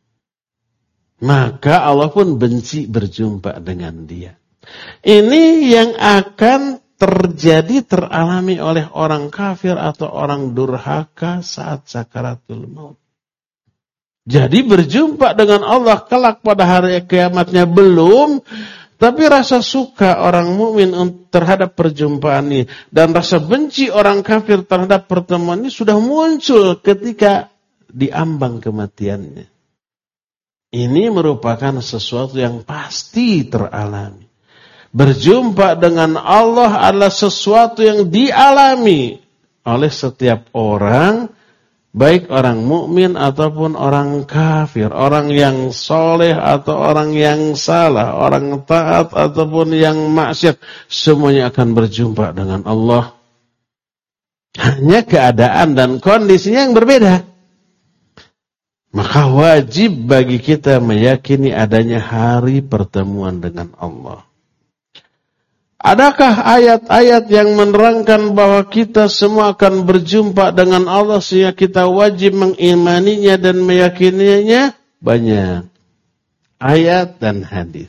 Maka Allah pun benci berjumpa dengan dia. Ini yang akan terjadi, teralami oleh orang kafir atau orang durhaka saat sakaratul maut. Jadi berjumpa dengan Allah kelak pada hari kiamatnya belum, tapi rasa suka orang mukmin terhadap perjumpaan ini dan rasa benci orang kafir terhadap pertemuan ini sudah muncul ketika diambang kematiannya. Ini merupakan sesuatu yang pasti teralami. Berjumpa dengan Allah adalah sesuatu yang dialami oleh setiap orang, baik orang mukmin ataupun orang kafir, orang yang soleh atau orang yang salah, orang taat ataupun yang maksiat, semuanya akan berjumpa dengan Allah. Hanya keadaan dan kondisinya yang berbeda. Maka wajib bagi kita meyakini adanya hari pertemuan dengan Allah. Adakah ayat-ayat yang menerangkan bahwa kita semua akan berjumpa dengan Allah sehingga kita wajib mengimaninya dan meyakininya? Banyak ayat dan hadis.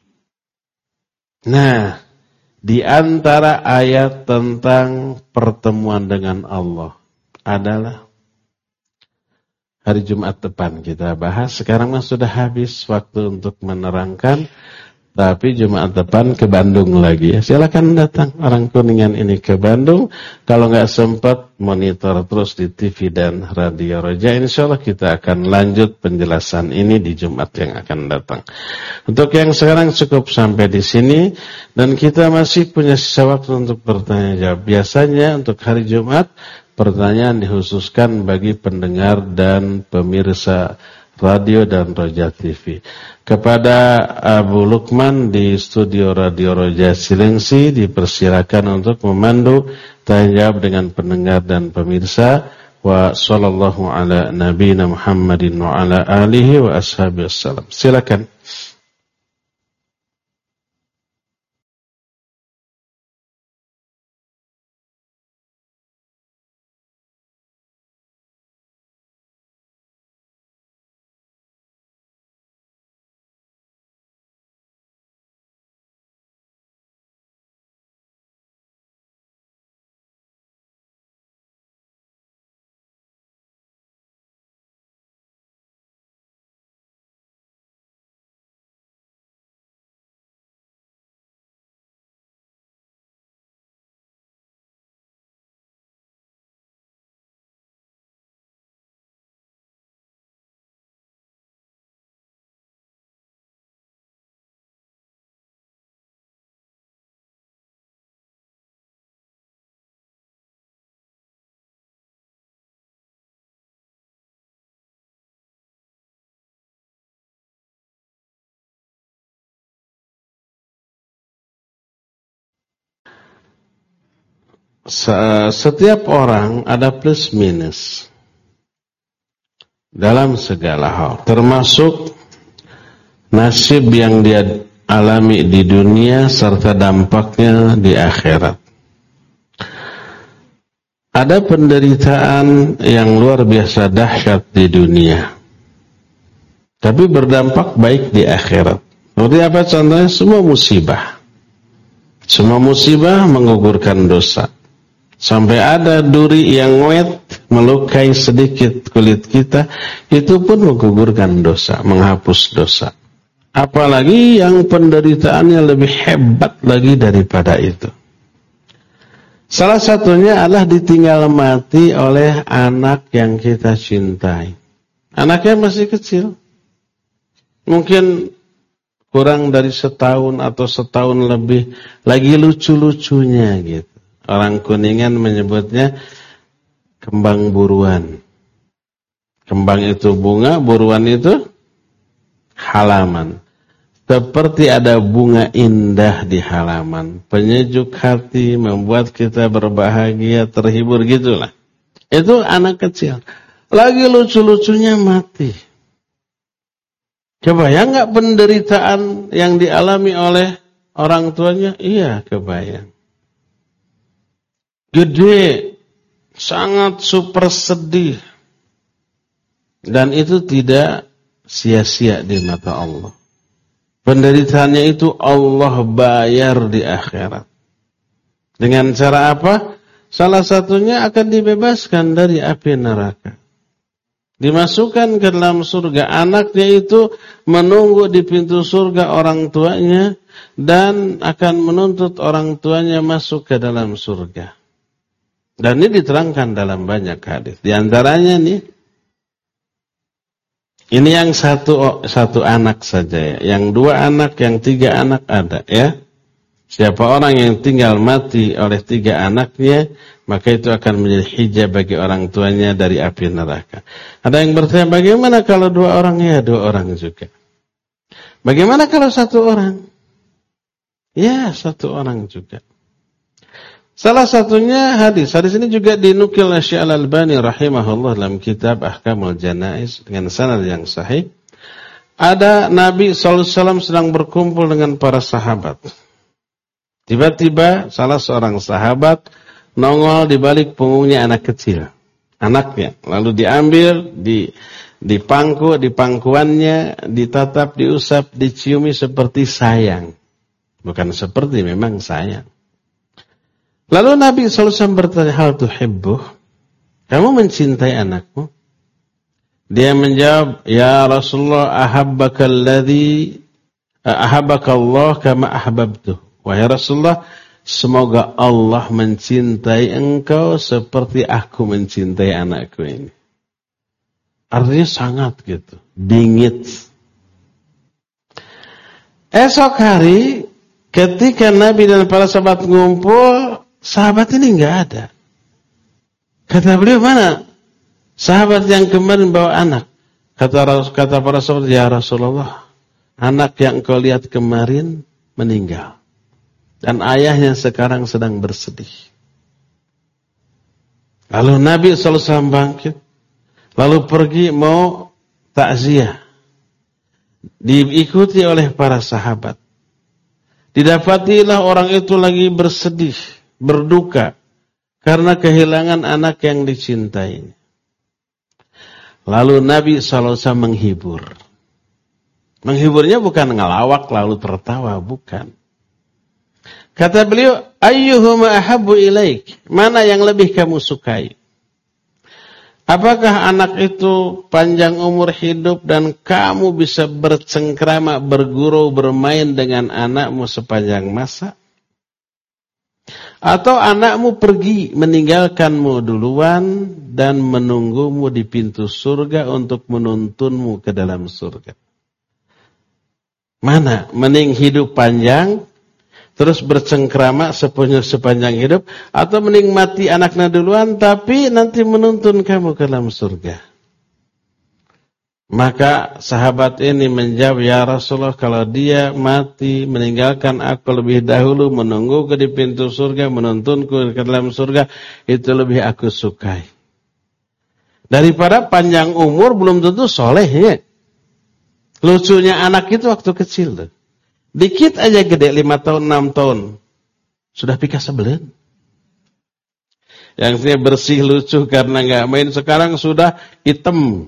Nah, di antara ayat tentang pertemuan dengan Allah adalah hari Jumat depan kita bahas. Sekarang sudah habis waktu untuk menerangkan. Tapi Jumat depan ke Bandung lagi ya. Silakan datang orang Kuningan ini ke Bandung. Kalau nggak sempat monitor terus di TV dan Radio Roja. Insya Allah kita akan lanjut penjelasan ini di Jumat yang akan datang. Untuk yang sekarang cukup sampai di sini. Dan kita masih punya sisa waktu untuk bertanya jawab. Biasanya untuk hari Jumat pertanyaan dikhususkan bagi pendengar dan pemirsa radio dan Roja TV. Kepada Abu Lukman di studio Radio Roja Cilengsi dipersilakan untuk memandu tanya jawab dengan pendengar dan pemirsa. Wa sallallahu ala nabiyina Muhammadin wa ala alihi wa ashabihi wassalam. Silakan. Setiap orang ada plus minus dalam segala hal, termasuk nasib yang dia alami di dunia serta dampaknya di akhirat. Ada penderitaan yang luar biasa dahsyat di dunia, tapi berdampak baik di akhirat. Seperti apa contohnya? Semua musibah. Semua musibah menggugurkan dosa. Sampai ada duri yang wet melukai sedikit kulit kita, itu pun menggugurkan dosa, menghapus dosa. Apalagi yang penderitaannya lebih hebat lagi daripada itu. Salah satunya adalah ditinggal mati oleh anak yang kita cintai. Anaknya masih kecil. Mungkin kurang dari setahun atau setahun lebih, lagi lucu-lucunya gitu. Orang Kuningan menyebutnya kembang buruan. Kembang itu bunga, buruan itu halaman. Seperti ada bunga indah di halaman. Penyejuk hati, membuat kita berbahagia, terhibur gitulah. Itu anak kecil. Lagi lucu-lucunya mati. Kebayang gak penderitaan yang dialami oleh orang tuanya? Iya, kebayang. Gede, sangat super sedih. Dan itu tidak sia-sia di mata Allah. Penderitaannya itu Allah bayar di akhirat. Dengan cara apa? Salah satunya akan dibebaskan dari api neraka. Dimasukkan ke dalam surga. Anaknya itu menunggu di pintu surga orang tuanya dan akan menuntut orang tuanya masuk ke dalam surga. Dan ini diterangkan dalam banyak hadis. Di antaranya nih, ini yang satu anak saja ya. Yang dua anak, yang tiga anak ada ya. Siapa orang yang tinggal mati oleh tiga anaknya, maka itu akan menjadi hijab bagi orang tuanya dari api neraka. Ada yang bertanya, bagaimana kalau dua orang? Ya, dua orang juga. Bagaimana kalau satu orang? Ya, satu orang juga. Salah satunya hadis. Hadis ini juga dinukil oleh Syekh Al-Albani rahimahullah dalam kitab Ahkamul Janaiz dengan sanad yang sahih. Ada Nabi SAW sedang berkumpul dengan para sahabat. Tiba-tiba salah seorang sahabat nongol di balik punggungnya anak kecil. Anaknya. Lalu diambil, dipangku, di pangkuannya, ditatap, diusap, diciumi seperti sayang. Bukan seperti, memang sayang. Lalu Nabi SAW bertanya, hal tuhibbuh? Kamu mencintai anakmu? Dia menjawab, ya Rasulullah, ahabbakallah kama ahbabtuh. Wahai Rasulullah, semoga Allah mencintai engkau seperti aku mencintai anakku ini. Artinya sangat gitu, bingit. Esok hari, ketika Nabi dan para sahabat ngumpul, sahabat ini enggak ada. Kata beliau, mana sahabat yang kemarin bawa anak? Kata para sahabat, ya Rasulullah, anak yang kau lihat kemarin meninggal. Dan ayahnya sekarang sedang bersedih. Lalu Nabi SAW bangkit. Lalu pergi mau takziah. Diikuti oleh para sahabat. Didapatilah orang itu lagi bersedih, berduka. Karena kehilangan anak yang dicintai. Lalu Nabi SAW menghibur. Menghiburnya bukan ngelawak lalu tertawa, bukan. Kata beliau, ayyuhuma ahabbu ilaik? Mana yang lebih kamu sukai? Apakah anak itu panjang umur hidup dan kamu bisa bercengkrama, bergurau, bermain dengan anakmu sepanjang masa? Atau anakmu pergi meninggalkanmu duluan dan menunggumu di pintu surga untuk menuntunmu ke dalam surga? Mana? Mending hidup panjang terus bercengkrama sepanjang hidup, atau menikmati anaknya duluan tapi nanti menuntun kamu ke dalam surga. Maka sahabat ini menjawab, ya Rasulullah, kalau dia mati meninggalkan aku lebih dahulu, menunggu di pintu surga, menuntunku ke dalam surga, itu lebih aku sukai. Daripada panjang umur belum tentu soleh ya. Lucunya anak itu waktu kecil tuh. Dikit aja gede, 5 tahun, 6 tahun. Sudah pika sebelen. Yang dia bersih, lucu karena nggak main. Sekarang sudah hitam.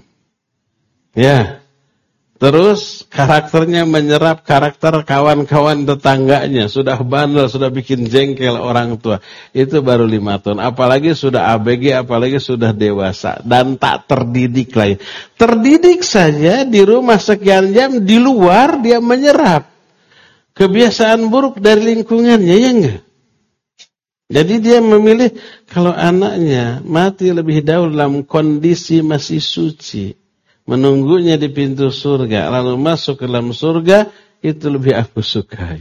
Ya. Terus karakternya menyerap karakter kawan-kawan tetangganya. Sudah bandel, sudah bikin jengkel orang tua. Itu baru 5 tahun. Apalagi sudah ABG, apalagi sudah dewasa. Dan tak terdidik lagi. Terdidik saja di rumah sekian jam, di luar dia menyerap kebiasaan buruk dari lingkungannya, ya enggak? Jadi dia memilih kalau anaknya mati lebih dahulu dalam kondisi masih suci, menunggunya di pintu surga, lalu masuk ke dalam surga, itu lebih aku sukai.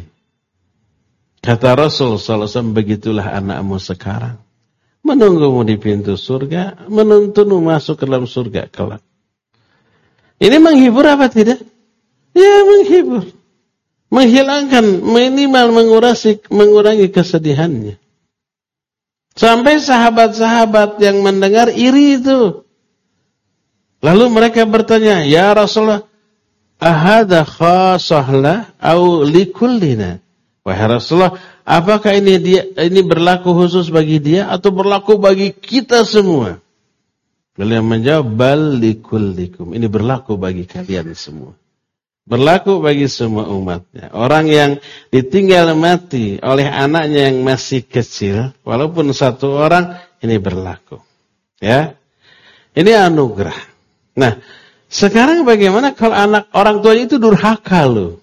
Kata Rasul SAW, begitulah anakmu sekarang. Menunggumu di pintu surga, menuntunmu masuk ke dalam surga kelak. Ini menghibur apa tidak? Ya, menghibur. Menghilangkan, minimal mengurangi kesedihannya. Sampai sahabat-sahabat yang mendengar iri itu. Lalu mereka bertanya, ya Rasulullah, ahada khasahlah au likullina? Wahai Rasulullah, apakah ini berlaku khusus bagi dia atau berlaku bagi kita semua? Beliau menjawab, bal likullikum. Ini berlaku bagi kalian semua. Berlaku bagi semua umatnya. Orang yang ditinggal mati oleh anaknya yang masih kecil, walaupun satu orang, ini berlaku. Ya, ini anugerah. Nah, sekarang bagaimana kalau anak orang tuanya itu durhaka loh?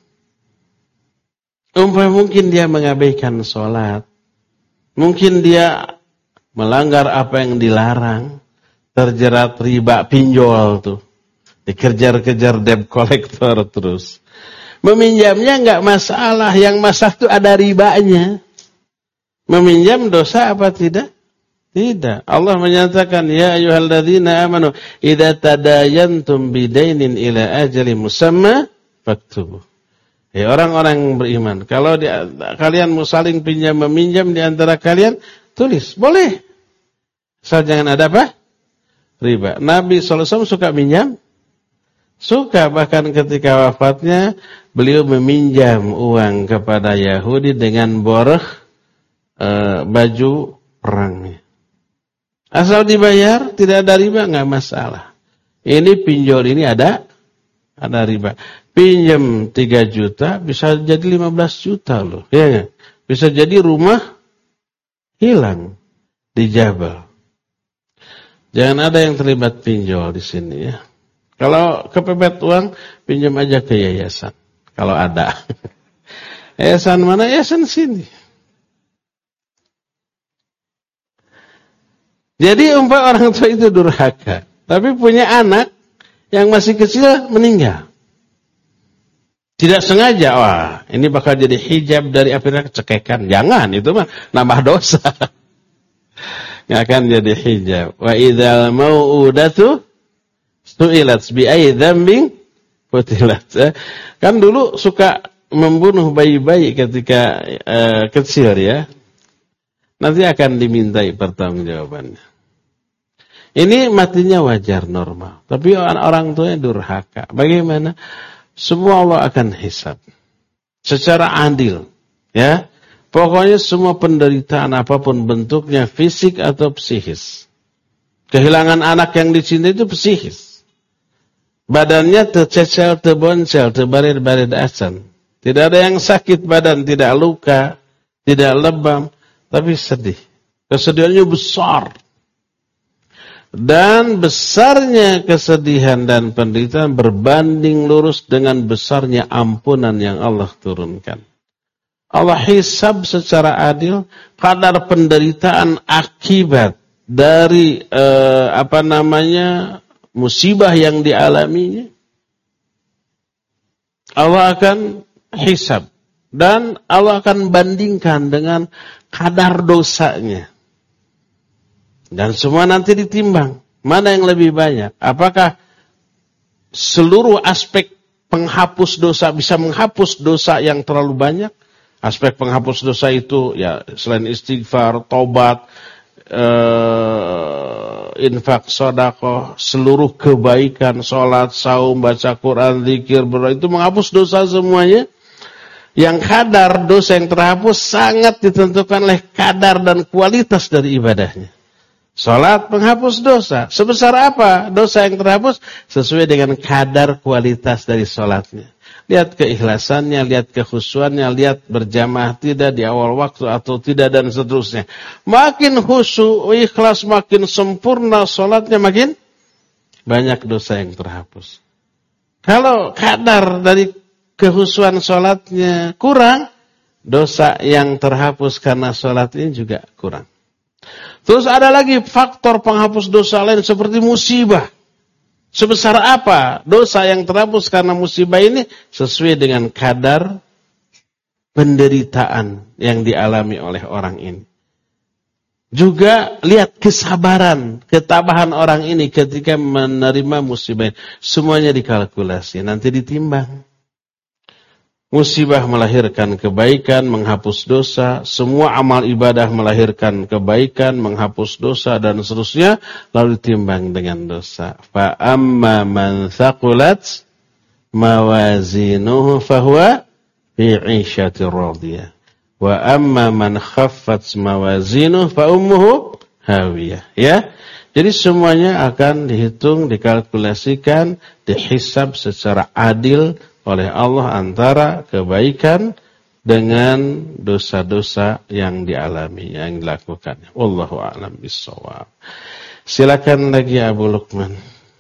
Mungkin dia mengabaikan sholat, mungkin dia melanggar apa yang dilarang, terjerat riba pinjol tuh. Dikejar-kejar debt collector terus. Meminjamnya enggak masalah, yang masalah itu ada ribanya. Meminjam dosa apa tidak? Tidak. Allah menyatakan, ya ayyuhalladzina amanu idza tadayantum bidainin ila ajalin musamma faktubuh. Ya orang-orang yang beriman, kalau kalian mau saling pinjam meminjam di antara kalian, tulis. Boleh. Asal jangan ada apa? Riba. Nabi SAW suka minjam? Suka, bahkan ketika wafatnya beliau meminjam uang kepada Yahudi dengan boreh baju perangnya. Asal dibayar, tidak ada riba, nggak masalah. Ini pinjol ini ada riba. Pinjam 3 juta bisa jadi 15 juta loh. Ya gak? Bisa jadi rumah hilang di Jabal. Jangan ada yang terlibat pinjol di sini ya. Kalau kepepet uang, pinjam aja ke yayasan. Kalau ada. Yayasan mana? Yayasan sini. Jadi orang tua itu durhaka. Tapi punya anak yang masih kecil meninggal. Tidak sengaja, wah ini bakal jadi hijab dari api neraka, cekekan. Jangan, itu mah nambah dosa. Nggak akan jadi hijab. Wa idzal mau'udatu su'ilat bi ayyi dzambin qutilat. Kan dulu suka membunuh bayi-bayi ketika kecil ya. Nanti akan dimintai pertanggungjawabannya. Ini matinya wajar, normal. Tapi orang tuanya durhaka. Bagaimana? Semua Allah akan hisab secara adil. Ya, pokoknya semua penderitaan apapun bentuknya, fisik atau psikis. Kehilangan anak yang dicintai itu psikis. Badannya tercecel, terboncel, terbarir-barir asan. Tidak ada yang sakit badan, tidak luka, tidak lebam, tapi sedih. Kesedihannya besar. Dan besarnya kesedihan dan penderitaan berbanding lurus dengan besarnya ampunan yang Allah turunkan. Allah hisab secara adil kadar penderitaan akibat dari musibah yang dialaminya. Allah akan hisab dan Allah akan bandingkan dengan kadar dosanya. Dan semua nanti ditimbang. Mana yang lebih banyak? Apakah seluruh aspek penghapus dosa bisa menghapus dosa yang terlalu banyak? Aspek penghapus dosa itu ya selain istighfar, tobat, infak, sedekah, seluruh kebaikan, sholat, saum, baca Quran, zikir, berdoa, itu menghapus dosa semuanya. Yang kadar dosa yang terhapus sangat ditentukan oleh kadar dan kualitas dari ibadahnya. Salat penghapus dosa. Sebesar apa dosa yang terhapus? Sesuai dengan kadar kualitas dari salatnya. Lihat keikhlasannya, lihat kekhusyuannya, lihat berjamaah tidak di awal waktu atau tidak dan seterusnya. Makin khusyuk, ikhlas, makin sempurna salatnya, makin banyak dosa yang terhapus. Kalau kadar dari kekhusyuan salatnya kurang, dosa yang terhapus karena salat ini juga kurang. Terus ada lagi faktor penghapus dosa lain seperti musibah. Sebesar apa dosa yang terhapus karena musibah ini? Sesuai dengan kadar penderitaan yang dialami oleh orang ini. Juga lihat kesabaran, ketabahan orang ini ketika menerima musibah ini. Semuanya dikalkulasi, nanti ditimbang. Musibah melahirkan kebaikan, menghapus dosa. Semua amal ibadah melahirkan kebaikan, menghapus dosa, dan seterusnya. Lalu ditimbang dengan dosa. Fa amma man thaqulat mawazinuhu fahuwa fi 'ishatir radiyah. Wa amma man khaffat mawazinuhu fa ummuhu hawiyah. Ya. Jadi semuanya akan dihitung, dikalkulasikan, dihisab secara adil oleh Allah antara kebaikan dengan dosa-dosa yang dialami, yang dilakukannya. Wallahu a'lam bishawab. Silakan lagi Abu Lukman.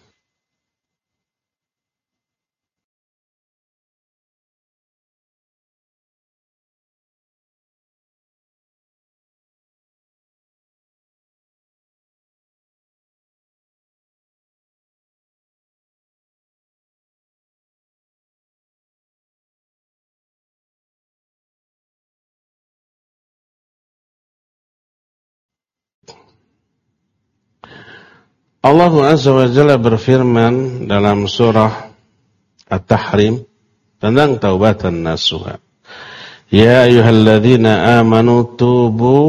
Allah Azza wa Jalla berfirman dalam surah At-Tahrim tentang taubatan nasuha. Ya ayyuhalladzina amanu tubu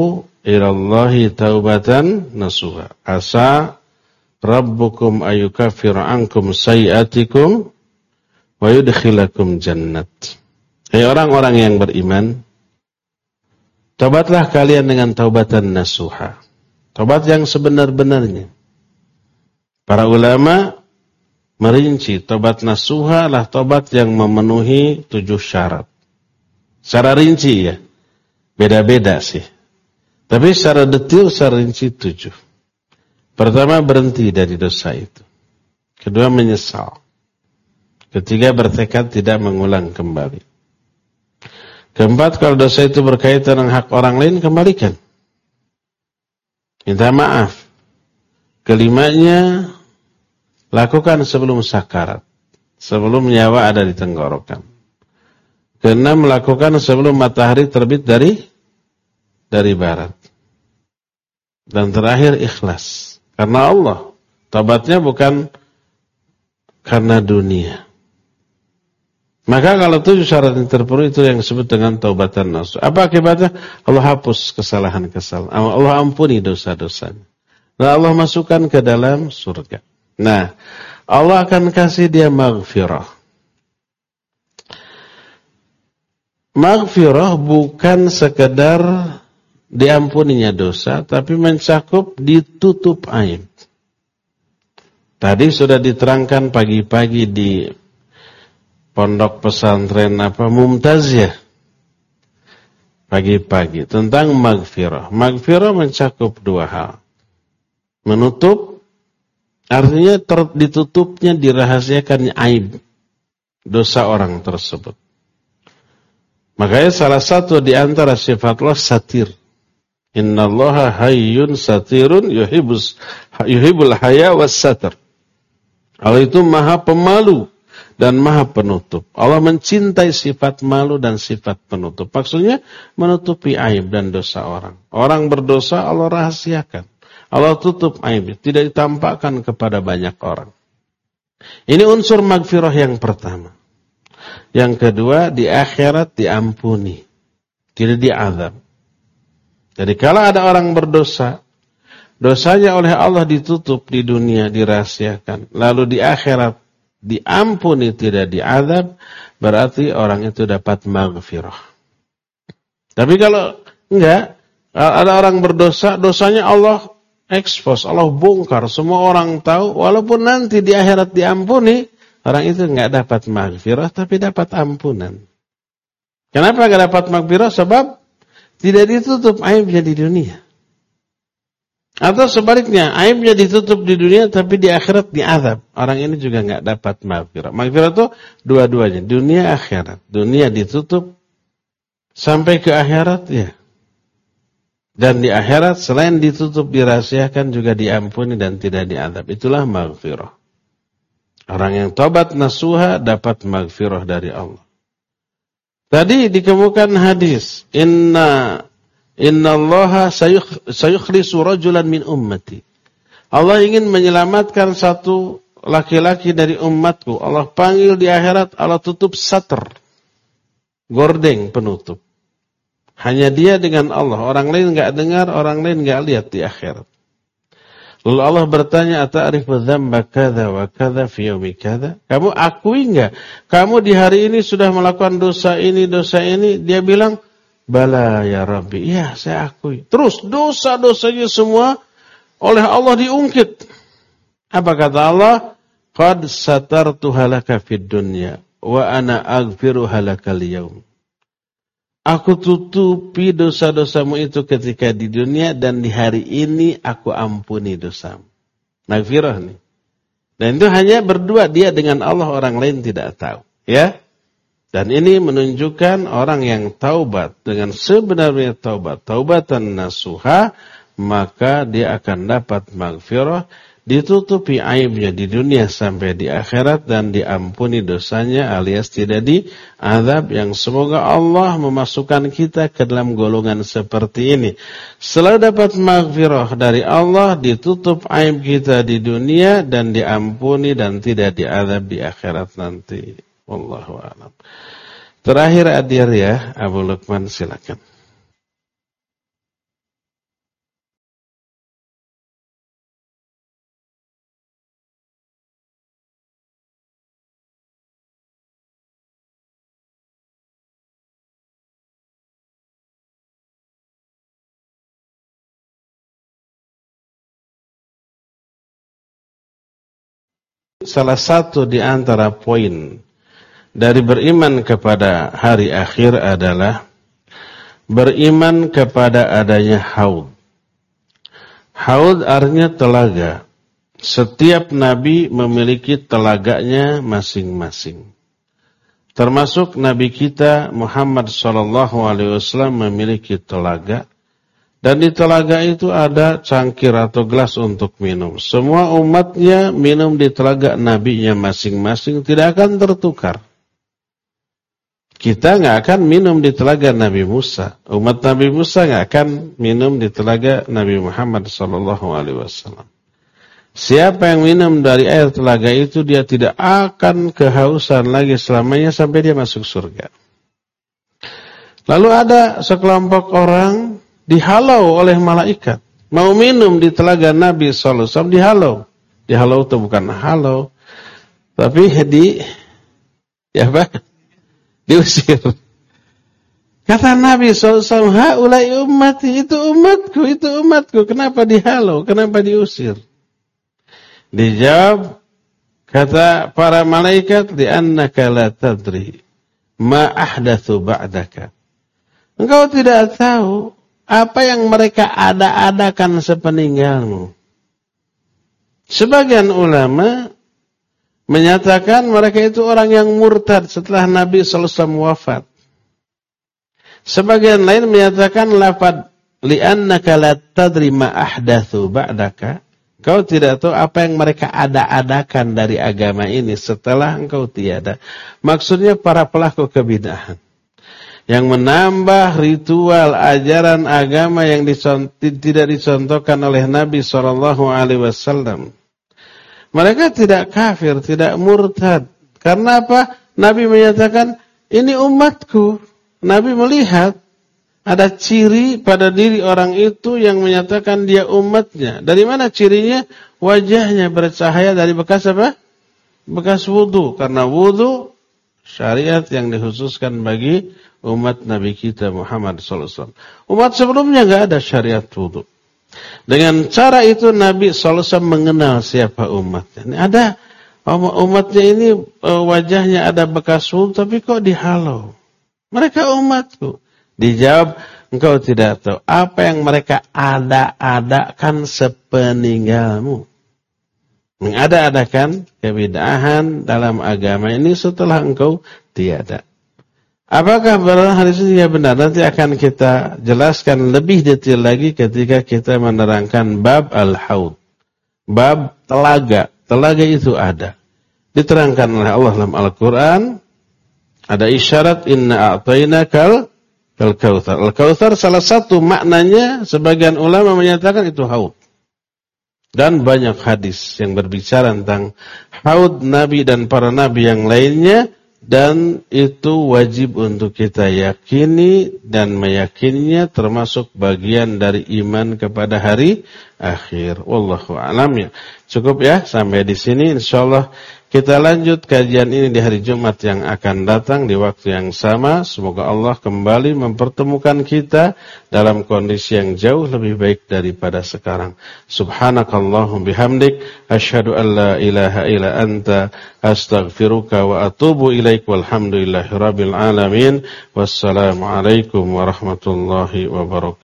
ilallahi taubatan nasuha. Asa rabbukum ayukaffir ankum sayiatikum wa yudkhilakum jannat. Hai orang-orang yang beriman, taubatlah kalian dengan taubatan nasuha. Taubat yang sebenar-benarnya. Para ulama merinci taubat nasuha adalah taubat yang memenuhi 7 syarat. Secara rinci ya, beda-beda sih. Tapi secara detail, secara rinci 7. Pertama, berhenti dari dosa itu. Kedua, menyesal. Ketiga, bertekad tidak mengulang kembali. Keempat, kalau dosa itu berkaitan dengan hak orang lain, kembalikan. Minta maaf. Kelimanya, lakukan sebelum sakarat. Sebelum nyawa ada di tenggorokan. Keenam, melakukan sebelum matahari terbit dari barat. Dan terakhir, ikhlas. Karena Allah. Taubatnya bukan karena dunia. Maka kalau 7 syarat yang terpenuhi, itu yang disebut dengan taubatan nasuh. Apa akibatnya? Allah hapus kesalahan-kesalahan. Allah ampuni dosa-dosanya. Dan Allah masukkan ke dalam surga. Nah, Allah akan kasih dia maghfirah. Maghfirah bukan sekedar diampuninya dosa, tapi mencakup ditutup aib. Tadi sudah diterangkan pagi-pagi di pondok pesantren Mumtaziyah pagi-pagi tentang maghfirah. Maghfirah mencakup 2 hal. Menutup, artinya ditutupnya, dirahasiakannya aib dosa orang tersebut. Makanya salah satu di antara sifat Allah satir. Innallaha hayyun satirun yuhibbul haya was satir. Allah itu maha pemalu dan maha penutup. Allah mencintai sifat malu dan sifat penutup. Maksudnya menutupi aib dan dosa orang. Orang berdosa Allah rahasiakan. Allah tutup aib, tidak ditampakkan kepada banyak orang. Ini unsur maghfirah yang pertama. Yang kedua, di akhirat diampuni, tidak diazab. Jadi kalau ada orang berdosa, dosanya oleh Allah ditutup di dunia, dirahasiakan. Lalu di akhirat diampuni, tidak diazab, berarti orang itu dapat maghfirah. Tapi kalau enggak, ada orang berdosa, dosanya Allah expose, Allah bongkar, semua orang tahu, walaupun nanti di akhirat diampuni, orang itu enggak dapat maghfirah, tapi dapat ampunan. Kenapa enggak dapat maghfirah? Sebab tidak ditutup aibnya di dunia. Atau sebaliknya, aibnya ditutup di dunia, tapi di akhirat diazab. Orang ini juga enggak dapat maghfirah. Maghfirah itu dua-duanya, dunia akhirat. Dunia ditutup sampai ke akhirat, ya. Dan di akhirat selain ditutup, dirahasiakan, juga diampuni dan tidak diazab. Itulah maghfirah. Orang yang taubat nasuha dapat maghfirah dari Allah. Tadi dikemukakan hadis, Innallaha sayukhlisu rajulan min ummati. Allah ingin menyelamatkan satu laki-laki dari umatku. Allah panggil di akhirat, Allah tutup sater, gordeng penutup. Hanya dia dengan Allah. Orang lain enggak dengar, orang lain enggak lihat di akhirat. Lalu Allah bertanya, "Ata'rifu dzamba kadza wa kadza fi yaumi kadza?" Kamu akui enggak? Kamu di hari ini sudah melakukan dosa ini, dosa ini? Dia bilang, "Bala ya Rabbi." Iya, saya akui. Terus dosa-dosanya semua oleh Allah diungkit. Apa kata Allah? "Qad satartuha laka fid dunya wa ana aghfiruha lakal yaum." Aku tutupi dosa-dosamu itu ketika di dunia, dan di hari ini aku ampuni dosamu. Maghfirah nih. Dan itu hanya berdua, dia dengan Allah, orang lain tidak tahu. Ya. Dan ini menunjukkan orang yang taubat dengan sebenarnya taubat, taubatan nasuha, maka dia akan dapat maghfirah, ditutupi aibnya di dunia sampai di akhirat, dan diampuni dosanya alias tidak diazab, yang semoga Allah memasukkan kita ke dalam golongan seperti ini. Setelah dapat maghfirah dari Allah, ditutup aib kita di dunia dan diampuni dan tidak diazab di akhirat nanti. Wallahu a'lam. Terakhir hadir ya, Abu Lukman, silakan. salah satu di antara poin dari beriman kepada hari akhir adalah beriman kepada adanya haud. Haud artinya telaga. Setiap nabi memiliki telaganya masing-masing. Termasuk nabi kita Muhammad SAW memiliki telaga. Dan di telaga itu ada cangkir atau gelas untuk minum. Semua umatnya minum di telaga nabinya masing-masing, tidak akan tertukar. Kita nggak akan minum di telaga Nabi Musa. Umat Nabi Musa nggak akan minum di telaga Nabi Muhammad SAW. Siapa yang minum dari air telaga itu, dia tidak akan kehausan lagi selamanya sampai dia masuk surga. Lalu ada sekelompok orang dihalau oleh malaikat. Mau minum di telaga Nabi SAW, dihalau. Dihalau itu bukan halau, tapi diusir. Kata Nabi SAW, haulai ummati, itu umatku. Kenapa dihalau? Kenapa diusir? Dijawab, kata para malaikat, li'annaka la tadri ma ahdatsu ba'daka. Engkau tidak tahu apa yang mereka ada-adakan sepeninggalmu. Sebagian ulama menyatakan mereka itu orang yang murtad setelah Nabi SAW wafat. Sebagian lain menyatakan lafaz li'annaka la tadri ma ahdatsu ba'daka. Kau tidak tahu apa yang mereka ada-adakan dari agama ini setelah engkau tiada. Maksudnya para pelaku kebid'ahan yang menambah ritual ajaran agama yang tidak dicontohkan oleh Nabi SAW. Mereka tidak kafir, tidak murtad. Karena apa? Nabi menyatakan, ini umatku. Nabi melihat ada ciri pada diri orang itu yang menyatakan dia umatnya. Dari mana cirinya? Wajahnya bercahaya dari bekas apa? Bekas wudu. Karena wudu syariat yang dikhususkan bagi umat Nabi kita Muhammad SAW. Umat sebelumnya enggak ada syariat wudu. Dengan cara itu Nabi SAW mengenal siapa umatnya. Ada umatnya ini wajahnya ada bekas wudu tapi kok dihalau. Mereka umatku. Dijawab, engkau tidak tahu apa yang mereka ada-adakan sepeninggalmu. Mengada-adakan kebid'ahan dalam agama ini setelah engkau tiada. Apakah benar hadis ini? Ya benar. Nanti akan kita jelaskan lebih detail lagi ketika kita menerangkan bab al-haud. Bab telaga. Telaga itu ada. Diterangkan oleh Allah dalam Al-Quran. Ada isyarat inna a'tainakal kautsar. Al-kautsar salah satu maknanya sebagian ulama menyatakan itu haud. Dan banyak hadis yang berbicara tentang haud Nabi dan para Nabi yang lainnya. Dan itu wajib untuk kita yakini dan meyakininya termasuk bagian dari iman kepada hari akhir. Wallahu a'lam ya. Cukup ya sampai di sini. Insyaallah kita lanjut kajian ini di hari Jumat yang akan datang di waktu yang sama. Semoga Allah kembali mempertemukan kita dalam kondisi yang jauh lebih baik daripada sekarang. Subhanakallahum bihamdik asyhadu an la ilaha illa anta astaghfiruka wa atubu ilaik walhamdulillahirabbil alamin. Wassalamualaikum warahmatullahi wabarakatuh.